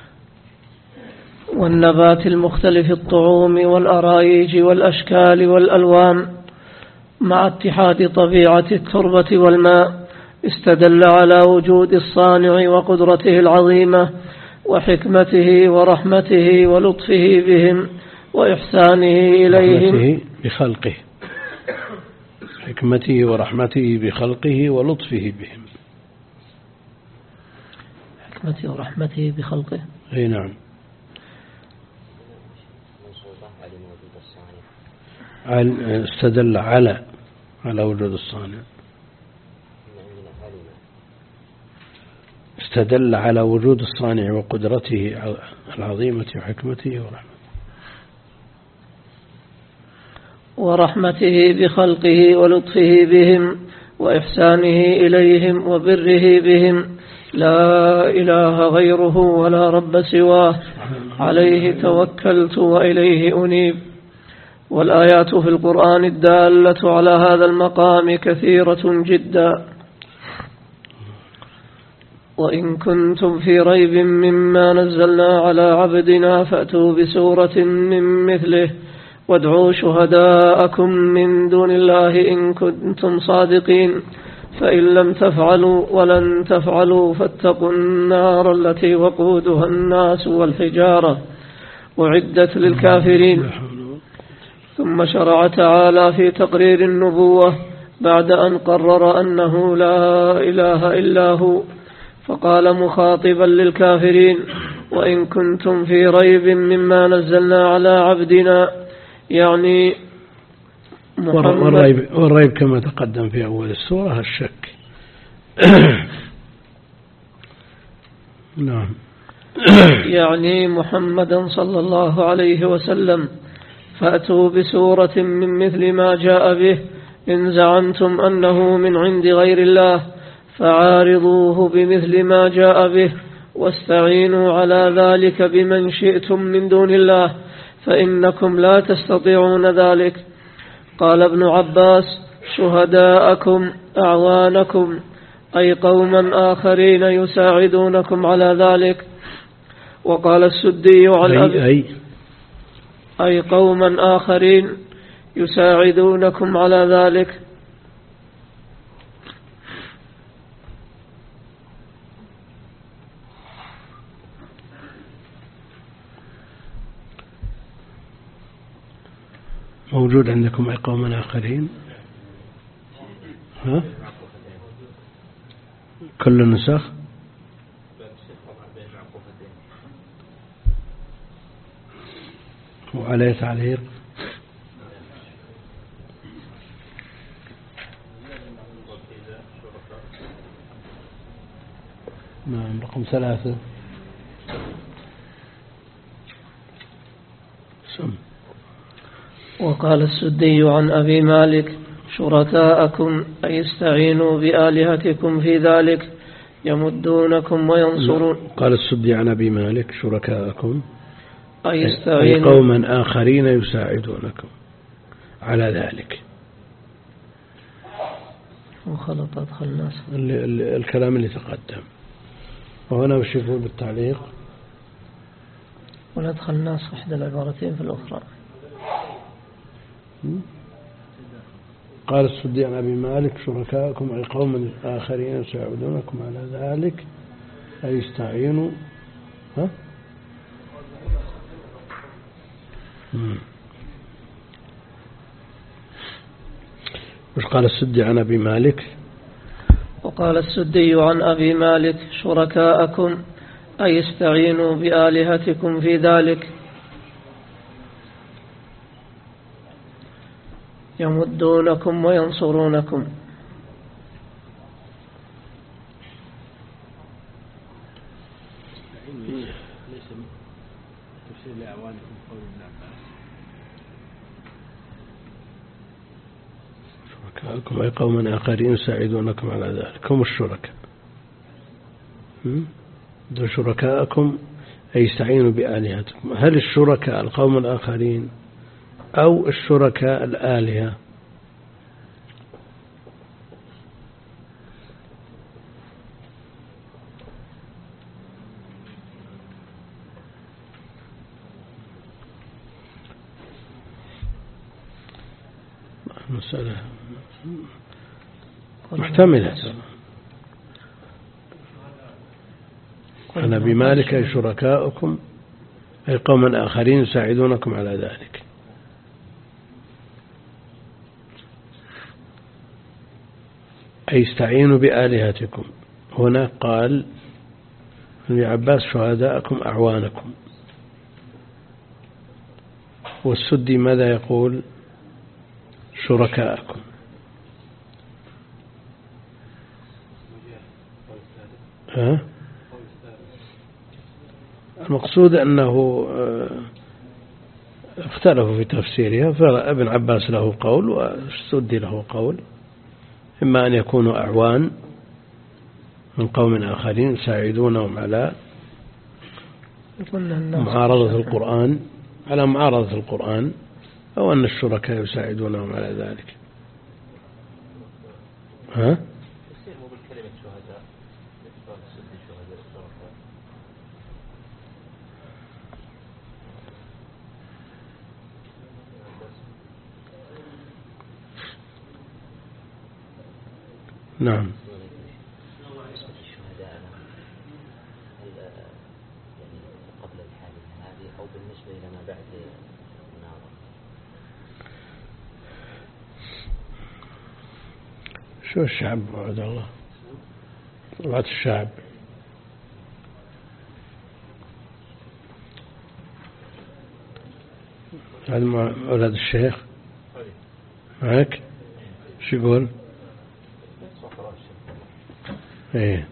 B: والنبات المختلف الطعوم والأرايج والأشكال والألوان مع اتحاد طبيعة التربة والماء. استدل على وجود الصانع وقدرته العظيمة وحكمته ورحمته ولطفه بهم وإحسانه إليهم
A: رحمته بخلقه حكمته ورحمته بخلقه ولطفه بهم
B: حكمته ورحمته بخلقه.
A: أي نعم. استدل على على وجود الصانع استدل على وجود الصانع وقدرته العظيمة وحكمته ورحمته
B: ورحمته بخلقه ولطفه بهم وإحسانه إليهم وبره بهم لا إله غيره ولا رب سواه عليه توكلت وإليه أنيب. والآيات في القرآن الدالة على هذا المقام كثيرة جدا. وإن كنتم في ريب مما نزلنا على عبدنا فأتوا بسورة من مثله وادعوا شهداءكم من دون الله إن كنتم صادقين فإن لم تفعلوا ولن تفعلوا فاتقوا النار التي وقودها الناس والحجارة أعدت للكافرين. ثم شرع تعالى في تقرير النبوة بعد أن قرر أنه لا إله إلا هو فقال مخاطبا للكافرين: وإن كنتم في ريب مما نزلنا على عبدنا، يعني
A: والريب, والريب كما تقدم في أول السورة الشك. نعم
B: يعني محمدا صلى الله عليه وسلم. فأتوا بسورة من مثل ما جاء به إن زعمتم أنه من عند غير الله فعارضوه بمثل ما جاء به واستعينوا على ذلك بمن شئتم من دون الله فإنكم لا تستطيعون ذلك. قال ابن عباس: شهداءكم أعوانكم، أي قوما آخرين يساعدونكم على ذلك. وقال السدي عن أبي
A: أي,
B: أي قوما آخرين يساعدونكم على ذلك.
A: موجود عندكم أي قوم آخرين؟ ها؟ كل النسخ؟ وعليه تعليق؟ رقم ثلاثة. سم.
B: وقال السدي عن أبي مالك شركاءكم أي استعينوا بآلهتكم في ذلك يمدونكم وينصرون.
A: قال السدي عن أبي مالك شركاءكم
B: أي
A: أي
B: استعينوا
A: قوما آخرين يساعدونكم على ذلك.
B: وخلط أدخل الناس
A: الكلام اللي تقدم. وهنا وش يقول بالتعليق؟
B: وندخل الناس إحدى العبارتين في الأخرى.
A: قال السدي عن أبي مالك شركاءكم أي قوم آخرين يساعدونكم على ذلك أي استعينوا. ها؟ وش قال السدي عن أبي مالك؟
B: وقال السدي عن أبي مالك شركاءكم أي استعينوا بآلهتكم في ذلك يمدونكم وينصرونكم.
A: شركاءكم أي قوم آخرين يساعدونكم على ذلك هم الشركاء. دو شركاءكم أي استعينوا بآلهتكم. هل الشركاء القوم الآخرين أو الشركاء الآلهة؟ مسألة محتملة. عن أبي مالك أي شركاءكم أي قوما آخرين يساعدونكم على ذلك. أي استعينوا بآلهتكم. هنا قال ابن عباس شهداءكم أعوانكم. والسدي ماذا يقول؟ شركاءكم. ها؟ المقصود أنه اختلفوا في تفسيرها، فابن عباس له قول والسدي له قول، إما أن يكونوا أعوان من قوم آخرين يساعدونهم على معارضة القرآن على معارضة القرآن أو أن الشركاء يساعدونهم على ذلك. ها؟ نعم.
E: قبل الحادثة هذه أو بالنسبة إلى ما بعد المناظرة؟
A: شو الشعب وعد الله؟ طلعت الشعب هذا مع أولاد الشيخ معك؟ شو يقول؟ ايه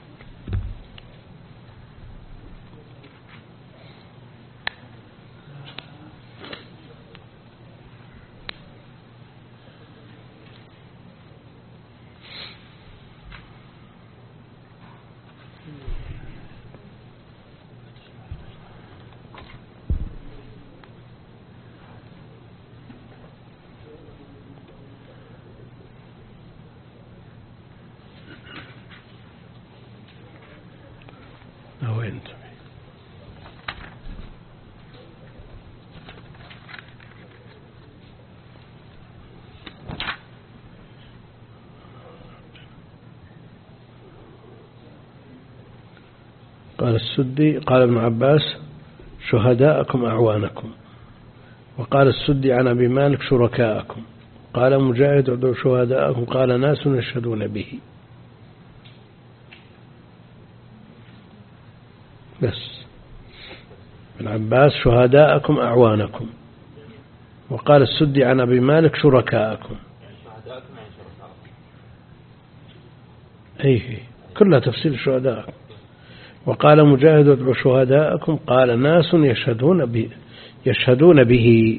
A: وين قال السدي قال ابن عباس شهداءكم أعوانكم. وقال السدي عن أبي مالك شركاءكم. قال مجاهد شهداءكم قال ناس يشهدون به. بس ابن عباس شهداءكم أعوانكم. وقال السدي عن أبي مالك شركاءكم. أيه كلها تفسير الشهداء. وقال مجاهد ادعوا شهداءكم قال ناس يشهدون به يشهدون به.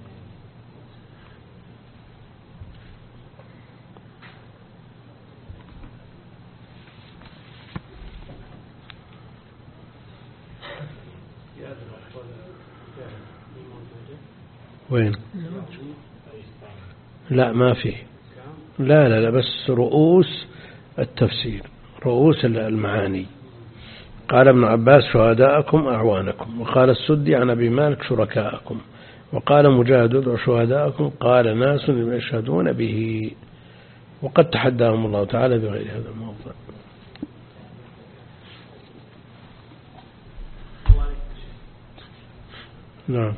A: وين؟ لا ما فيه. لا لا لا بس رؤوس التفسير، رؤوس المعاني. قال ابن عباس شهداءكم أعوانكم، وقال السدي عن أبي مالك شركاءكم، وقال مجاهد ادعوا شهداءكم قال ناس يشهدون به، وقد تحداهم الله تعالى بغير هذا الموضوع. نعم.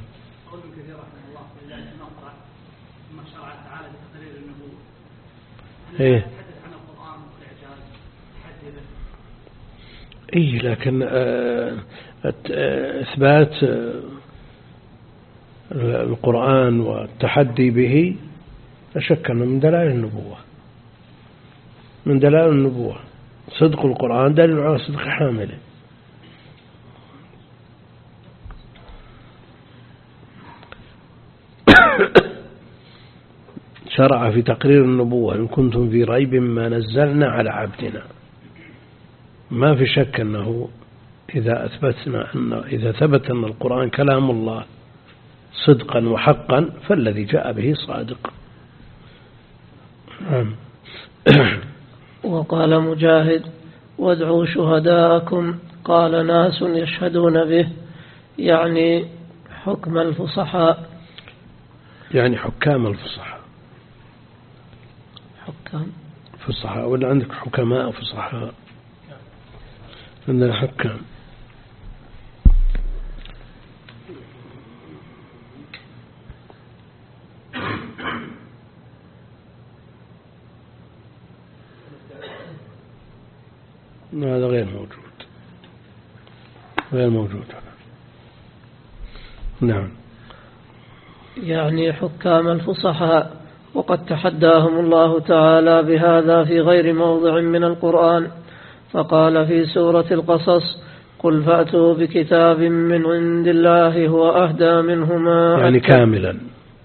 A: إيه إيه لكن إثبات القرآن والتحدي به لا شك أنه من دلائل النبوة، من دلائل النبوة. صدق القرآن دليل على صدق حامله. شرع في تقرير النبوة إن كنتم في ريب ما نزلنا على عبدنا. ما في شك أنه إذا أثبتنا أن إذا ثبت أن القرآن كلام الله صدقا وحقا فالذي جاء به صادق.
B: وقال مجاهد وادعوا شهداءكم قال ناس يشهدون به، يعني حكم الفصحاء،
A: يعني حكام الفصحاء.
B: حكام
A: فصحاء ولا عندك حكماء فصحاء؟ عندنا حكام. هذا غير موجود، غير موجود. نعم.
B: يعني حكام الفصحاء، وقد تحداهم الله تعالى بهذا في غير موضع من القرآن، فقال في سورة القصص قل فأتوا بكتاب من عند الله هو أهدى منهما،
A: يعني كاملا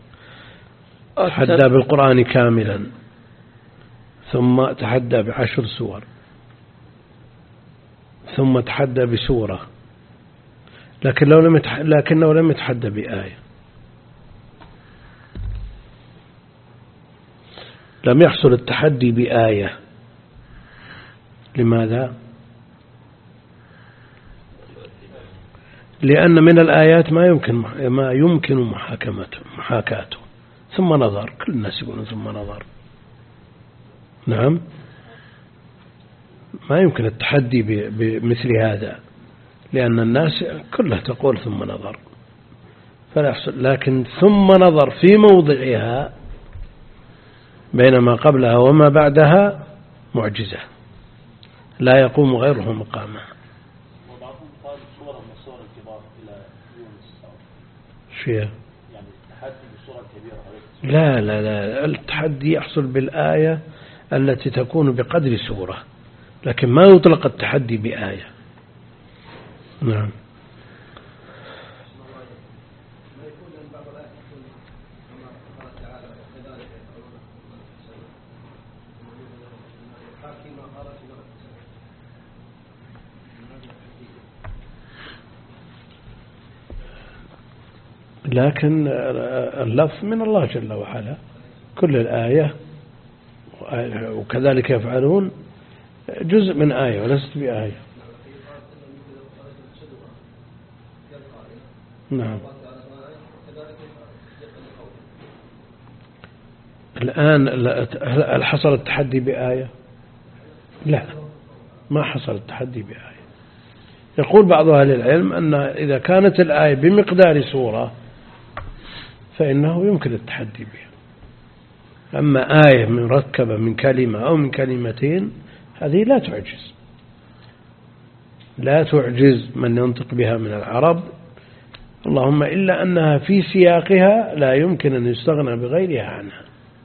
A: تحدى بالقرآن كاملا، ثم تحدى بعشر سور، ثم تحدى بسورة، لكن لو لم يتح... لكنه لم يتحدى بآية. لم يحصل التحدي بآية. لماذا؟ لأن من الآيات ما يمكن ما يمكن محاكمته محاكاته ثم نظر. كل الناس يقولون ثم نظر. نعم، ما يمكن التحدي بمثل هذا، لأن الناس كلها تقول ثم نظر فلا يحصل. لكن ثم نظر في موضعها بين ما قبلها وما بعدها معجزة لا يقوم غيره مقامها.
C: وبعضهم قال صورة من الصور الكبار إلى يونس.
A: شيء
C: يعني التحدي بالصورة الكبيرة.
A: لا لا لا، التحدي يحصل بالآية التي تكون بقدر سورة، لكن ما يطلق التحدي بآية. نعم. لكن اللفظ من الله جل وعلا، كل الآية وكذلك يفعلون جزء من آية وليست بآية. نعم. الآن هل حصل التحدي بآية؟ لا، ما حصل التحدي بآية. يقول بعض أهل العلم أن إذا كانت الآية بمقدار سورة فإنه يمكن التحدي بها. أما آية من مركبة من كلمة أو من كلمتين هذه لا تعجز، لا تعجز من ينطق بها من العرب، اللهم إلا أنها في سياقها لا يمكن أن يستغنى بغيرها عنها.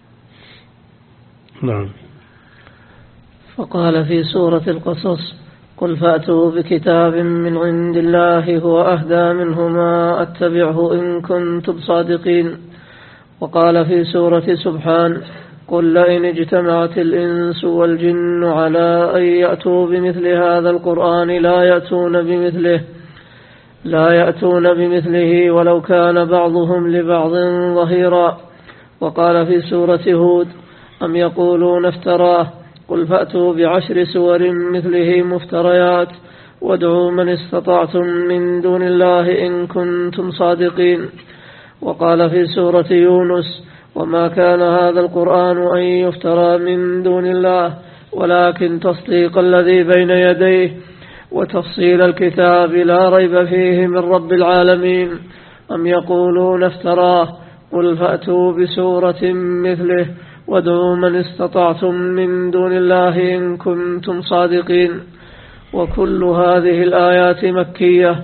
A: نعم.
B: فقال في سورة القصص قل فأتوا بكتاب من عند الله هو أهدى منهما أتبعه إن كنتم صادقين. وقال في سورة سبحان قل لئن اجتمعت الإنس والجن على أن يأتوا بمثل هذا القرآن لا يأتون بمثله لا يأتون بمثله ولو كان بعضهم لبعض ظهيرا. وقال في سورة هود أم يقولون افتراه قل فأتوا بعشر سور مثله مفتريات وادعوا من استطعتم من دون الله إن كنتم صادقين. وقال في سورة يونس وما كان هذا القرآن أن يفترى من دون الله ولكن تصديق الذي بين يديه وتفصيل الكتاب لا ريب فيه من رب العالمين. أم يقولون افتراه قل فأتوا بسورة مثله وادعوا من استطعتم من دون الله إن كنتم صادقين. وكل هذه الآيات مكية.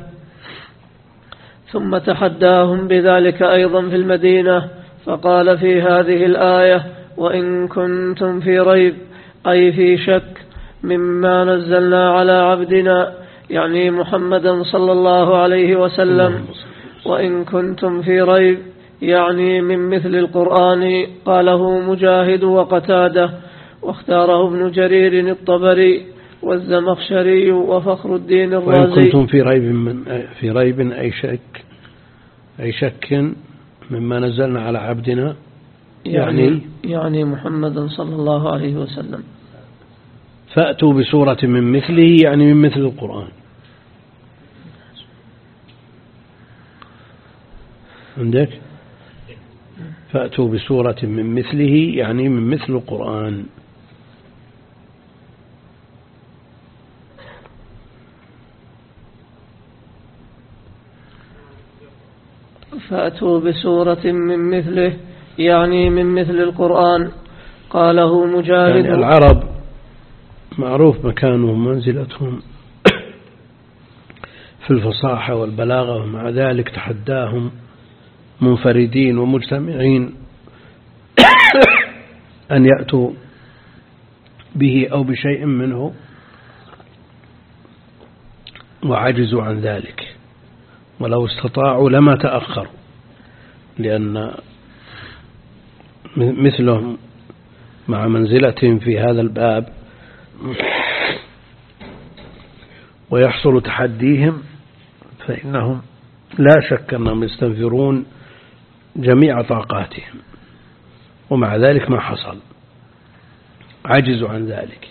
B: ثم تحداهم بذلك أيضا في المدينة فقال في هذه الآية وإن كنتم في ريب أي في شك مما نزلنا على عبدنا يعني محمدا صلى الله عليه وسلم وإن كنتم في ريب يعني من مثل القرآن قاله مجاهد وقتاده واختاره ابن جرير الطبري والزمخشري وفخر الدين الرازي.
A: وإن كنتم في ريب من في ريب أي شك أي شك مما نزلنا على عبدنا يعني
B: يعني, يعني محمدا صلى الله عليه وسلم.
A: فأتوا بسورة من مثله يعني من مثل القرآن. عندك فأتوا بسورة من مثله يعني من مثل القرآن.
B: فأتوا بسورة من مثله يعني من مثل القرآن قاله مجاهد.
A: يعني العرب معروف مكانهم منزلتهم في الفصاحة والبلاغة ومع ذلك تحداهم منفردين ومجتمعين أن يأتوا به أو بشيء منه وعجزوا عن ذلك ولو استطاعوا لما تأخروا لأن مثلهم مع منزلتهم في هذا الباب ويحصل تحديهم فإنهم لا شك أنهم يستنفرون جميع طاقاتهم ومع ذلك ما حصل عجزوا عن ذلك.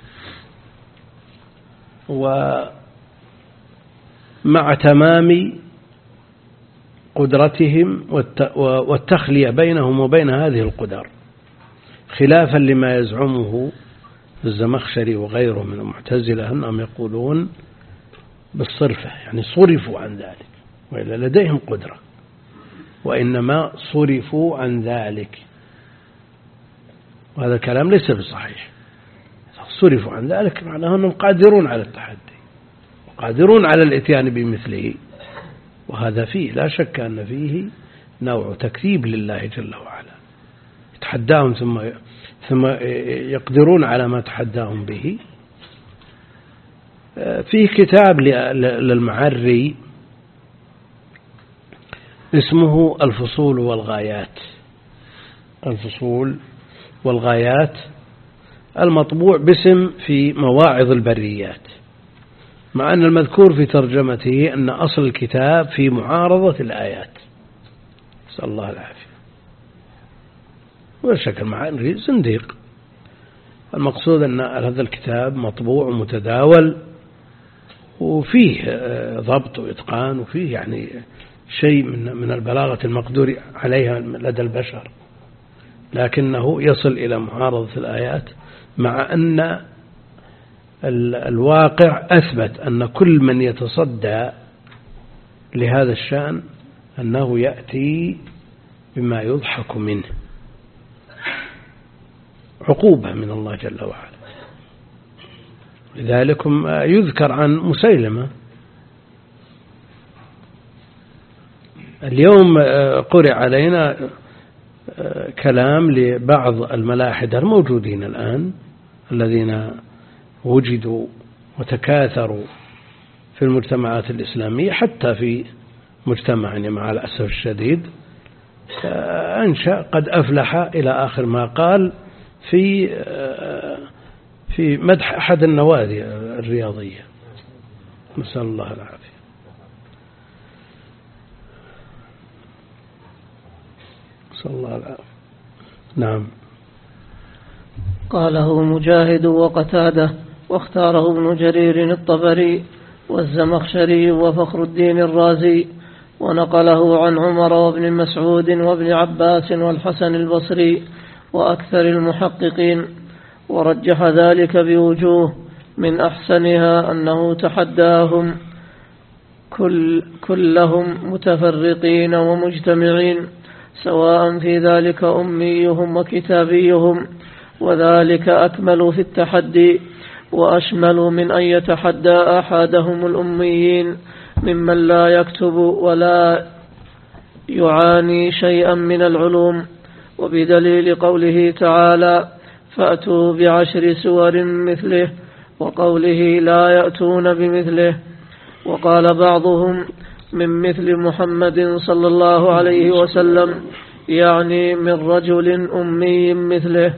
A: ومع تمام قدرتهم والتخلية بينهم وبين هذه القدر خلافا لما يزعمه الزمخشري وغيره من المعتزلة أنهم يقولون بالصرفة يعني صرفوا عن ذلك وإلا لديهم قدرة وإنما صرفوا عن ذلك وهذا الكلام ليس بصحيح. صرفوا عن ذلك معناه أنهم قادرون على التحدي وقادرون على الاتيان بمثله وهذا فيه لا شك أن فيه نوع تكذيب لله جل وعلا يتحداهم ثم ثم يقدرون على ما تحداهم به. فيه كتاب للمعري اسمه الفصول والغايات الفصول والغايات المطبوع باسم في مواعظ البريات مع أن المذكور في ترجمته أن أصل الكتاب في معارضة الآيات نسأل الله العافية. والشكل المعري زنديق. المقصود أن هذا الكتاب مطبوع ومتداول وفيه ضبط وإتقان وفيه يعني شيء من من البلاغة المقدور عليها لدى البشر لكنه يصل إلى معارضة الآيات مع أن الواقع أثبت أن كل من يتصدى لهذا الشأن أنه يأتي بما يضحك منه عقوبة من الله جل وعلا. لذلك يذكر عن مسيلمة اليوم قرئ علينا كلام لبعض الملاحدة الموجودين الآن الذين وجدوا وتكاثروا في المجتمعات الإسلامية، حتى في مجتمعنا مع الأسف الشديد أنشأ قد أفلح إلى آخر ما قال في في مدح أحد النوادي الرياضية، نسأل الله العافية. نسأل الله العافية. نعم.
B: قاله مجاهد وقتاده، واختاره ابن جرير الطبري والزمخشري وفخر الدين الرازي، ونقله عن عمر وابن مسعود وابن عباس والحسن البصري وأكثر المحققين، ورجح ذلك بوجوه، من أحسنها أنه تحداهم كل كلهم متفرقين ومجتمعين، سواء في ذلك أميهم وكتابيهم، وذلك أكمل في التحدي وأشمل من أن يتحدى أحدهم الأميين ممن لا يكتب ولا يعاني شيئا من العلوم، وبدليل قوله تعالى فأتوا بعشر سور مثله، وقوله لا يأتون بمثله. وقال بعضهم من مثل محمد صلى الله عليه وسلم، يعني من رجل أمي مثله.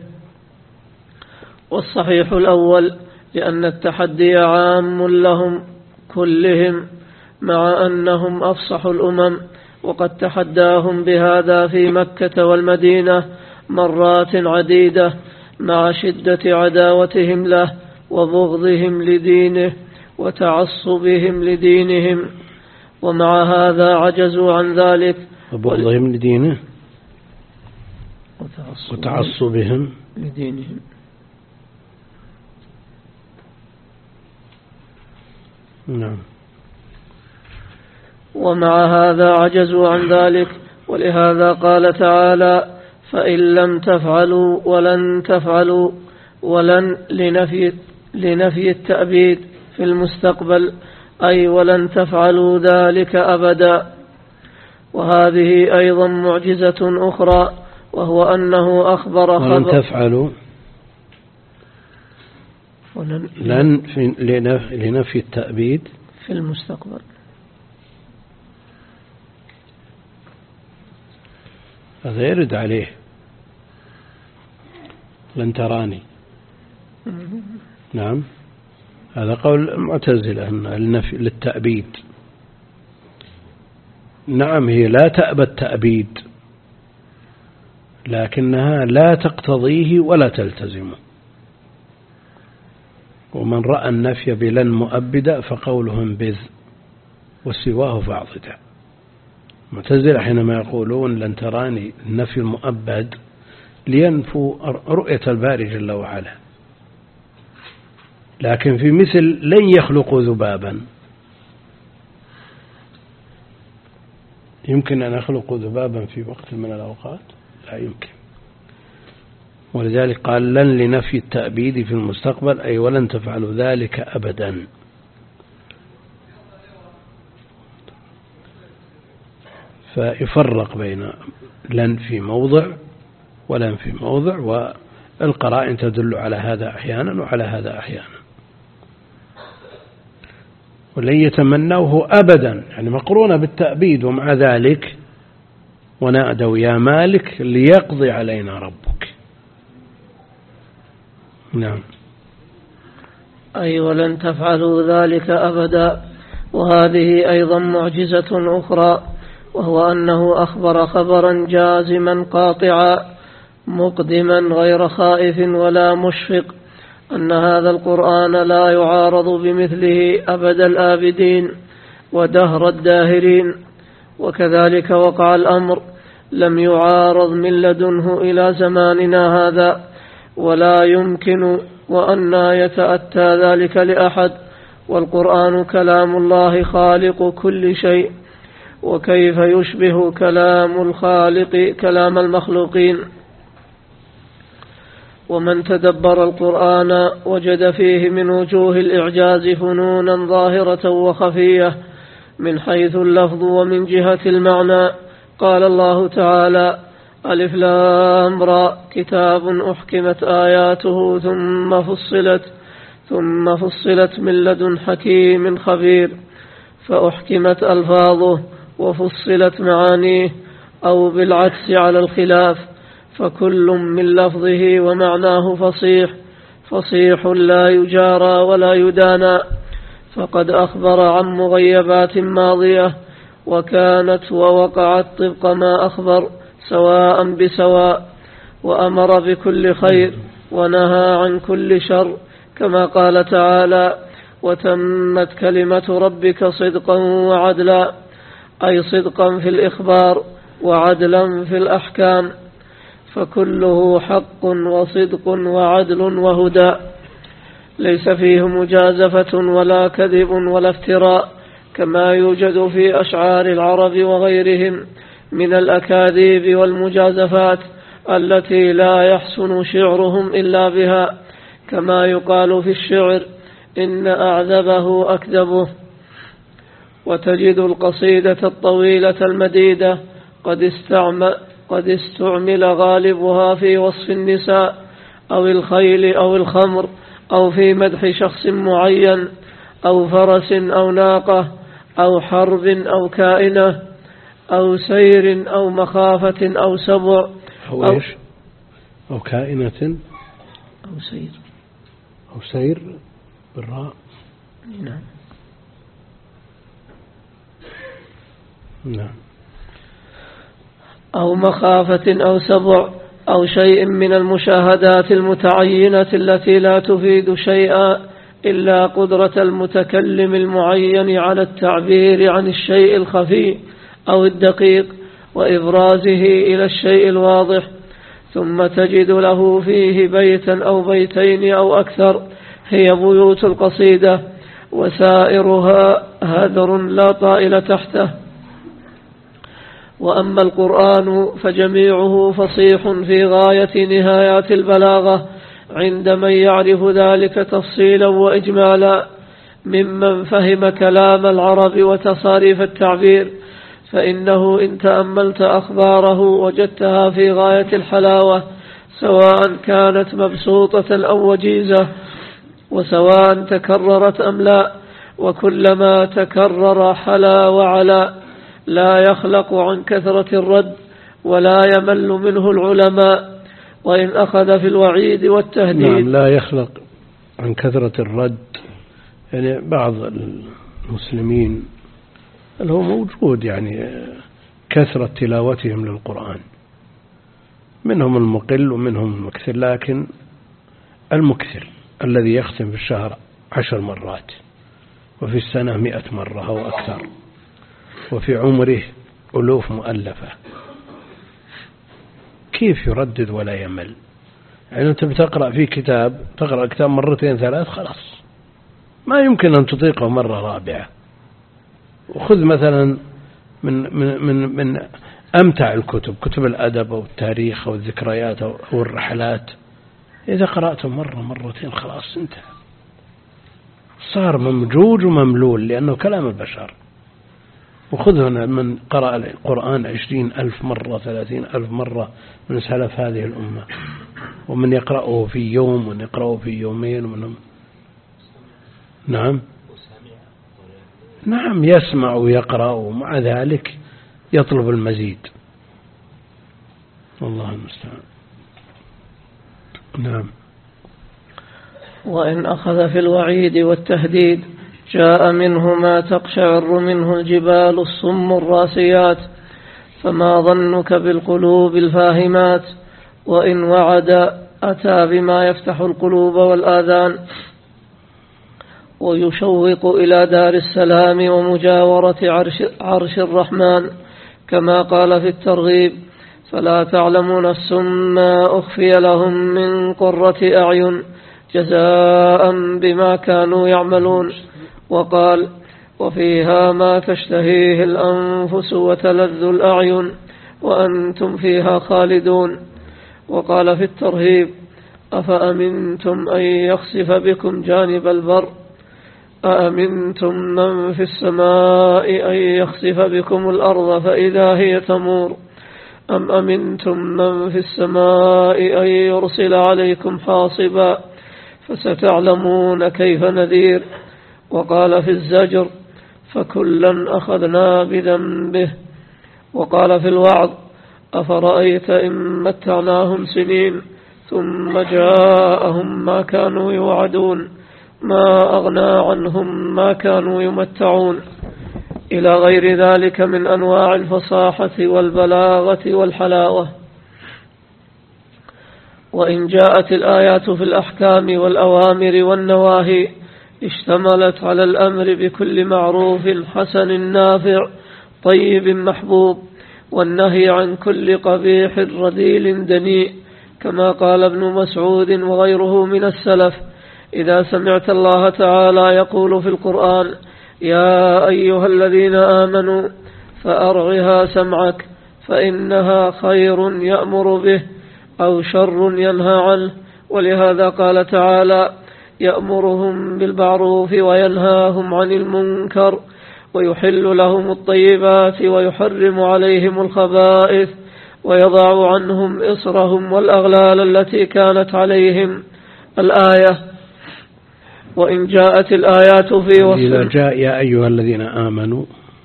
B: والصحيح الأول، لأن التحدي عام لهم كلهم، مع أنهم أفصح الأمم، وقد تحداهم بهذا في مكة والمدينة مرات عديدة، مع شدة عداوتهم له وبغضهم لدينه وتعصبهم لدينهم، ومع هذا عجزوا عن ذلك.
A: وبغضهم لدينه وتعصبهم
B: لدينهم.
A: نعم.
B: ومع هذا عجزوا عن ذلك، ولهذا قال تعالى فإن لم تفعلوا ولن تفعلوا، ولن لنفي, لنفي التأبيد في المستقبل، أي ولن تفعلوا ذلك أبدا. وهذه أيضا معجزة أخرى، وهو أنه أخبر
A: ولن تفعلوا
B: ولن
A: لن في لنفي التأبيد
B: في المستقبل.
A: هذا يرد عليه لن تراني. نعم، هذا قول المعتزلة النفي للتأبيد. نعم، هي لا تأبى التأبيد، لكنها لا تقتضيه ولا تلتزمه. ومن رأى النفي بلن مؤبدا فقولهم بذ وسواه فاعضدا. المعتزلة حينما يقولون لن تراني النفي المؤبد لينفوا رؤية الباري جل وعلا، لكن في مثل لن يخلقوا ذبابا، يمكن أن يخلقوا ذبابا في وقت من الأوقات؟ لا يمكن. ولذلك قال لن لنفي التأبيد في المستقبل، أي ولن تفعلوا ذلك أبدا. فيفرق بين لن في موضع ولن في موضع، والقرائن تدل على هذا أحيانا وعلى هذا أحيانا. ولن يتمنوه أبدا، يعني مقرونة بالتأبيد، ومع ذلك ونادوا يا مالك ليقضي علينا ربك. نعم.
B: أي ولن تفعلوا ذلك أبدا. وهذه أيضا معجزة أخرى، وهو أنه أخبر خبرا جازما قاطعا مقدما غير خائف ولا مشفق أن هذا القرآن لا يعارض بمثله أبد الآبدين ودهر الداهرين. وكذلك وقع الأمر، لم يعارض من لدنه إلى زماننا هذا، ولا يمكن وأنى يتأتى ذلك لأحد، والقرآن كلام الله خالق كل شيء، وكيف يشبه كلام الخالق كلام المخلوقين؟ ومن تدبر القرآن وجد فيه من وجوه الإعجاز فنونا ظاهرة وخفية من حيث اللفظ ومن جهة المعنى. قال الله تعالى ألف لام را كتاب أحكمت آياته ثم فصلت ثم فصلت من لدن حكيم خبير، فأحكمت ألفاظه وفصلت معانيه، أو بالعكس على الخلاف، فكل من لفظه ومعناه فصيح فصيح لا يجارى ولا يدانى، فقد أخبر عن مغيبات ماضية وكانت ووقعت طبق ما أخبر سواء بسواء، وأمر بكل خير ونهى عن كل شر، كما قال تعالى: وتمت كلمة ربك صدقا وعدلا، أي صدقا في الإخبار وعدلا في الأحكام، فكله حق وصدق وعدل وهدى، ليس فيه مجازفة ولا كذب ولا افتراء، كما يوجد في أشعار العرب وغيرهم من الأكاذيب والمجازفات التي لا يحسن شعرهم إلا بها، كما يقال في الشعر: إن أعذبه أكذبه. وتجد القصيدة الطويلة المديدة قد استعمل, قد استعمل غالبها في وصف النساء أو الخيل أو الخمر، أو في مدح شخص معين، أو فرس أو ناقة، أو حرب أو كائنة، أو سير أو مخافة أو سبع،
A: أو, أو, أو كائنة
B: أو سير
A: أو سير بالراء.
B: نعم.
A: نعم.
B: أو مخافة أو سبع، أو شيء من المشاهدات المتعينة التي لا تفيد شيئا إلا قدرة المتكلم المعين على التعبير عن الشيء الخفي أو الدقيق وإبرازه إلى الشيء الواضح، ثم تجد له فيه بيتا أو بيتين أو أكثر، هي بيوت القصيدة، وسائرها هدر لا طائل تحته. وأما القرآن فجميعه فصيح في غاية نهايات البلاغة عند من يعرف ذلك تفصيلا وإجمالا ممن فهم كلام العرب وتصاريف التعبير، فإنه إن تأملت أخباره وجدتها في غاية الحلاوة، سواء كانت مبسوطة أو وجيزة، وسواء تكررت أم لا، وكلما تكرر حلا وعلا، لا يخلق عن كثرة الرد ولا يمل منه العلماء. وإن أخذ في الوعيد والتهديد.
A: نعم، لا يخلق عن كثرة الرد، يعني بعض المسلمين اللي هو موجود يعني كثرة تلاوتهم للقرآن، منهم المقل ومنهم المكثر، لكن المكثر الذي يختم في الشهر عشر مرات وفي السنة مئة مرة أو أكثر، وفي عمره ألوف مؤلفة، كيف يردد ولا يمل؟ يعني أنت بتقرأ في كتاب، تقرأ كتاب مرتين ثلاث خلاص ما يمكن أن تطيقه مرة رابعة. وخذ مثلا من, من, من, من أمتع الكتب، كتب الأدب أو التاريخ أو الذكريات أو الرحلات، إذا قرأته مرة مرتين خلاص انتهى، صار ممجوج ومملول لأنه كلام البشر. وخذ هنا من قرأ القرآن عشرين ألف مرة ثلاثين ألف مرة من سلف هذه الأمة، ومن يقرأه في يوم ومن يقرأه في يومين ومن نعم نعم يسمع ويقرأ، ومع ذلك يطلب المزيد. والله المستعان. نعم.
B: وإن أخذ في الوعيد والتهديد جاء منه ما تقشعر منه الجبال الصم الراسيات، فما ظنك بالقلوب الفاهمات؟ وإن وعد أتى بما يفتح القلوب والآذان ويشوق إلى دار السلام ومجاورة عرش, عرش الرحمن، كما قال في الترغيب: فلا تعلم نفس ما أخفي لهم من قرة أعين جزاء بما كانوا يعملون. وقال: وفيها ما تشتهيه الأنفس وتلذ الأعين وأنتم فيها خالدون. وقال في الترهيب: أفأمنتم أن يخسف بكم جانب البر أأمنتم من في السماء أن يخسف بكم الأرض فإذا هي تمور أم أمنتم من في السماء أن يرسل عليكم حاصبا فستعلمون كيف نذير. وقال في الزجر فكلا أخذنا بذنبه. وقال في الوعظ أفرأيت إن متعناهم سنين ثم جاءهم ما كانوا يوعدون ما أغنى عنهم ما كانوا يمتعون، إلى غير ذلك من أنواع الفصاحة والبلاغة والحلاوة. وإن جاءت الآيات في الأحكام والأوامر والنواهي اشتملت على الأمر بكل معروف حسن نافع طيب محبوب، والنهي عن كل قبيح رذيل دنيء، كما قال ابن مسعود وغيره من السلف: إذا سمعت الله تعالى يقول في القرآن يا أيها الذين آمنوا فأرعها سمعك فإنها خير يأمر به أو شر ينهى عنه. ولهذا قال تعالى يأمرهم بالمعروف وينهاهم عن المنكر ويحل لهم الطيبات ويحرم عليهم الخبائث ويضع عنهم إصرهم والأغلال التي كانت عليهم الآية. وإن جاءت الآيات في وصف
A: إذا جاء يا أيها الذين آمنوا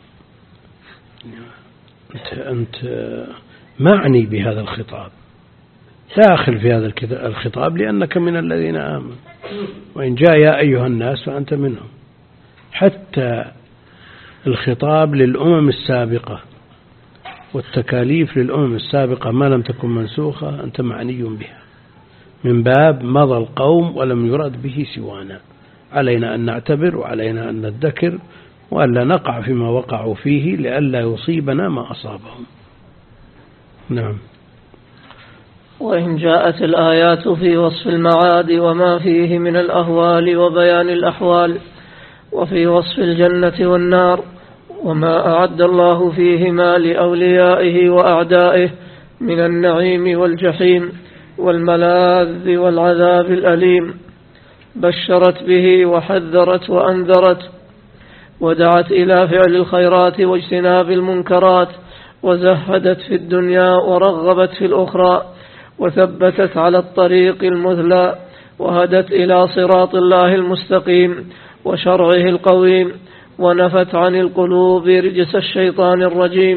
A: أنت, أنت معني بهذا الخطاب، داخل في هذا الخطاب لأنك من الذين آمنوا. وإن جاء يا أيها الناس فأنت منهم. حتى الخطاب للأمم السابقة والتكاليف للأمم السابقة ما لم تكن منسوخة أنت معني بها، من باب مضى القوم ولم يرد به سوانا. علينا أن نعتبر وعلينا أن نذكر وألا نقع فيما وقعوا فيه لئلا يصيبنا ما أصابهم. نعم.
B: وإن جاءت الآيات في وصف المعاد وما فيه من الأهوال وبيان الأحوال، وفي وصف الجنة والنار وما أعد الله فيهما لأوليائه وأعدائه من النعيم والجحيم والملاذ والعذاب الأليم، بشرت به وحذرت وأنذرت، ودعت إلى فعل الخيرات واجتناب المنكرات، وزهدت في الدنيا ورغبت في الأخرى، وثبتت على الطريق المثلى، وهدت إلى صراط الله المستقيم وشرعه القويم، ونفت عن القلوب رجس الشيطان الرجيم.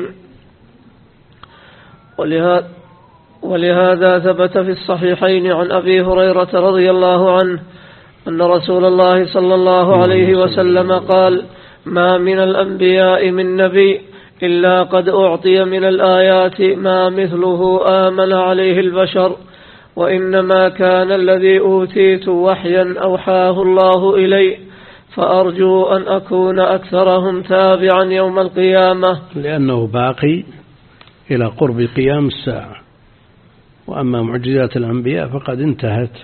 B: ولهذا ولهذا ثبت في الصحيحين عن أبي هريرة رضي الله عنه أن رسول الله صلى الله عليه وسلم قال: ما من الأنبياء من نبي إلا قد أعطي من الآيات ما مثله آمن عليه البشر، وإنما كان الذي أوتيت وحيا أوحاه الله إلي، فأرجو أن أكون أكثرهم تابعا يوم القيامة،
A: لأنه باقي إلى قرب قيام الساعة. وأما معجزات الأنبياء فقد انتهت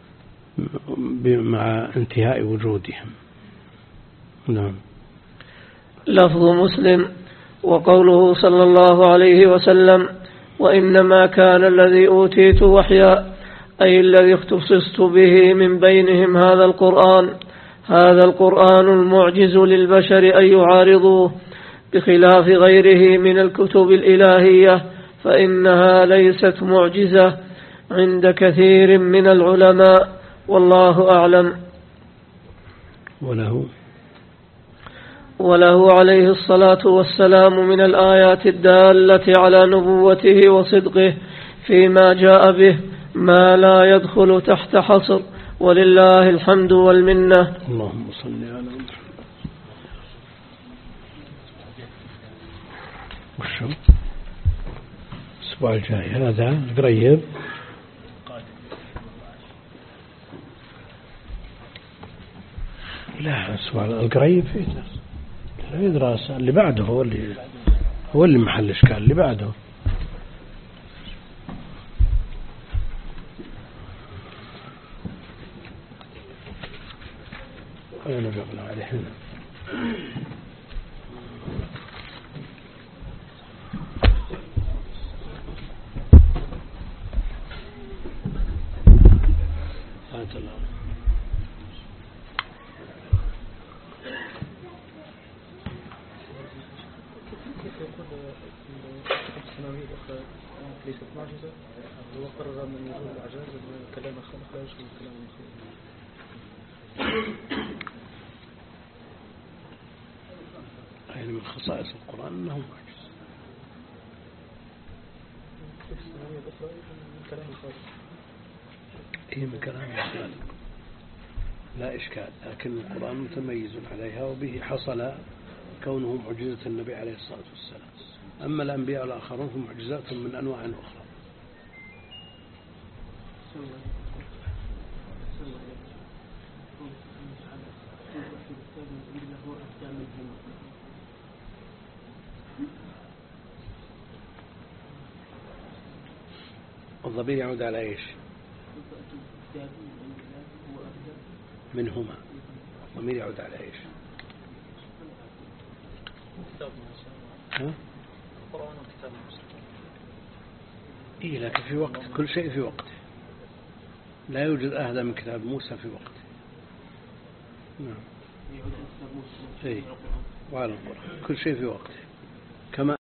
A: مع انتهاء وجودهم. نعم.
B: لفظ مسلم. وقوله صلى الله عليه وسلم: وإنما كان الذي أوتيت وحيا، أي الذي اختصصت به من بينهم هذا القرآن. هذا القرآن المعجز للبشر أن يعارضوه، بخلاف غيره من الكتب الإلهية فإنها ليست معجزة عند كثير من العلماء، والله أعلم.
A: وله
B: وله عليه الصلاة والسلام من الآيات الدالة على نبوته وصدقه فيما جاء به ما لا يدخل تحت حصر، ولله الحمد والمنة.
A: اللهم صل على محمد. وشو الأسبوع الجاي هذا قريب؟ لا، الأسبوع القريب في في دراسة. اللي بعده هو اللي هو اللي محل إشكال. اللي بعده خلينا نقبل عليه هنا.
D: ليست معجزة، هو قرر من يقول الأعجاز كلام الخلق لا يشبه كلام المخلوق.
A: يعني من خصائص القرآن أنه معجز. هي من كلام الخالق لا إشكال، لكن القرآن متميز عليها وبه حصل كونه معجزة النبي عليه الصلاة والسلام. أما الأنبياء الآخرون هم معجزات من أنواع أخرى. الضمير يعود على إيش؟ منهما. الضمير يعود على إيش؟ ها؟ إيه، لكن في وقت، كل شيء في وقته، لا يوجد أهدى من كتاب موسى في وقته. نعم. إيه، وعلى القرآن كل شيء في وقته. كما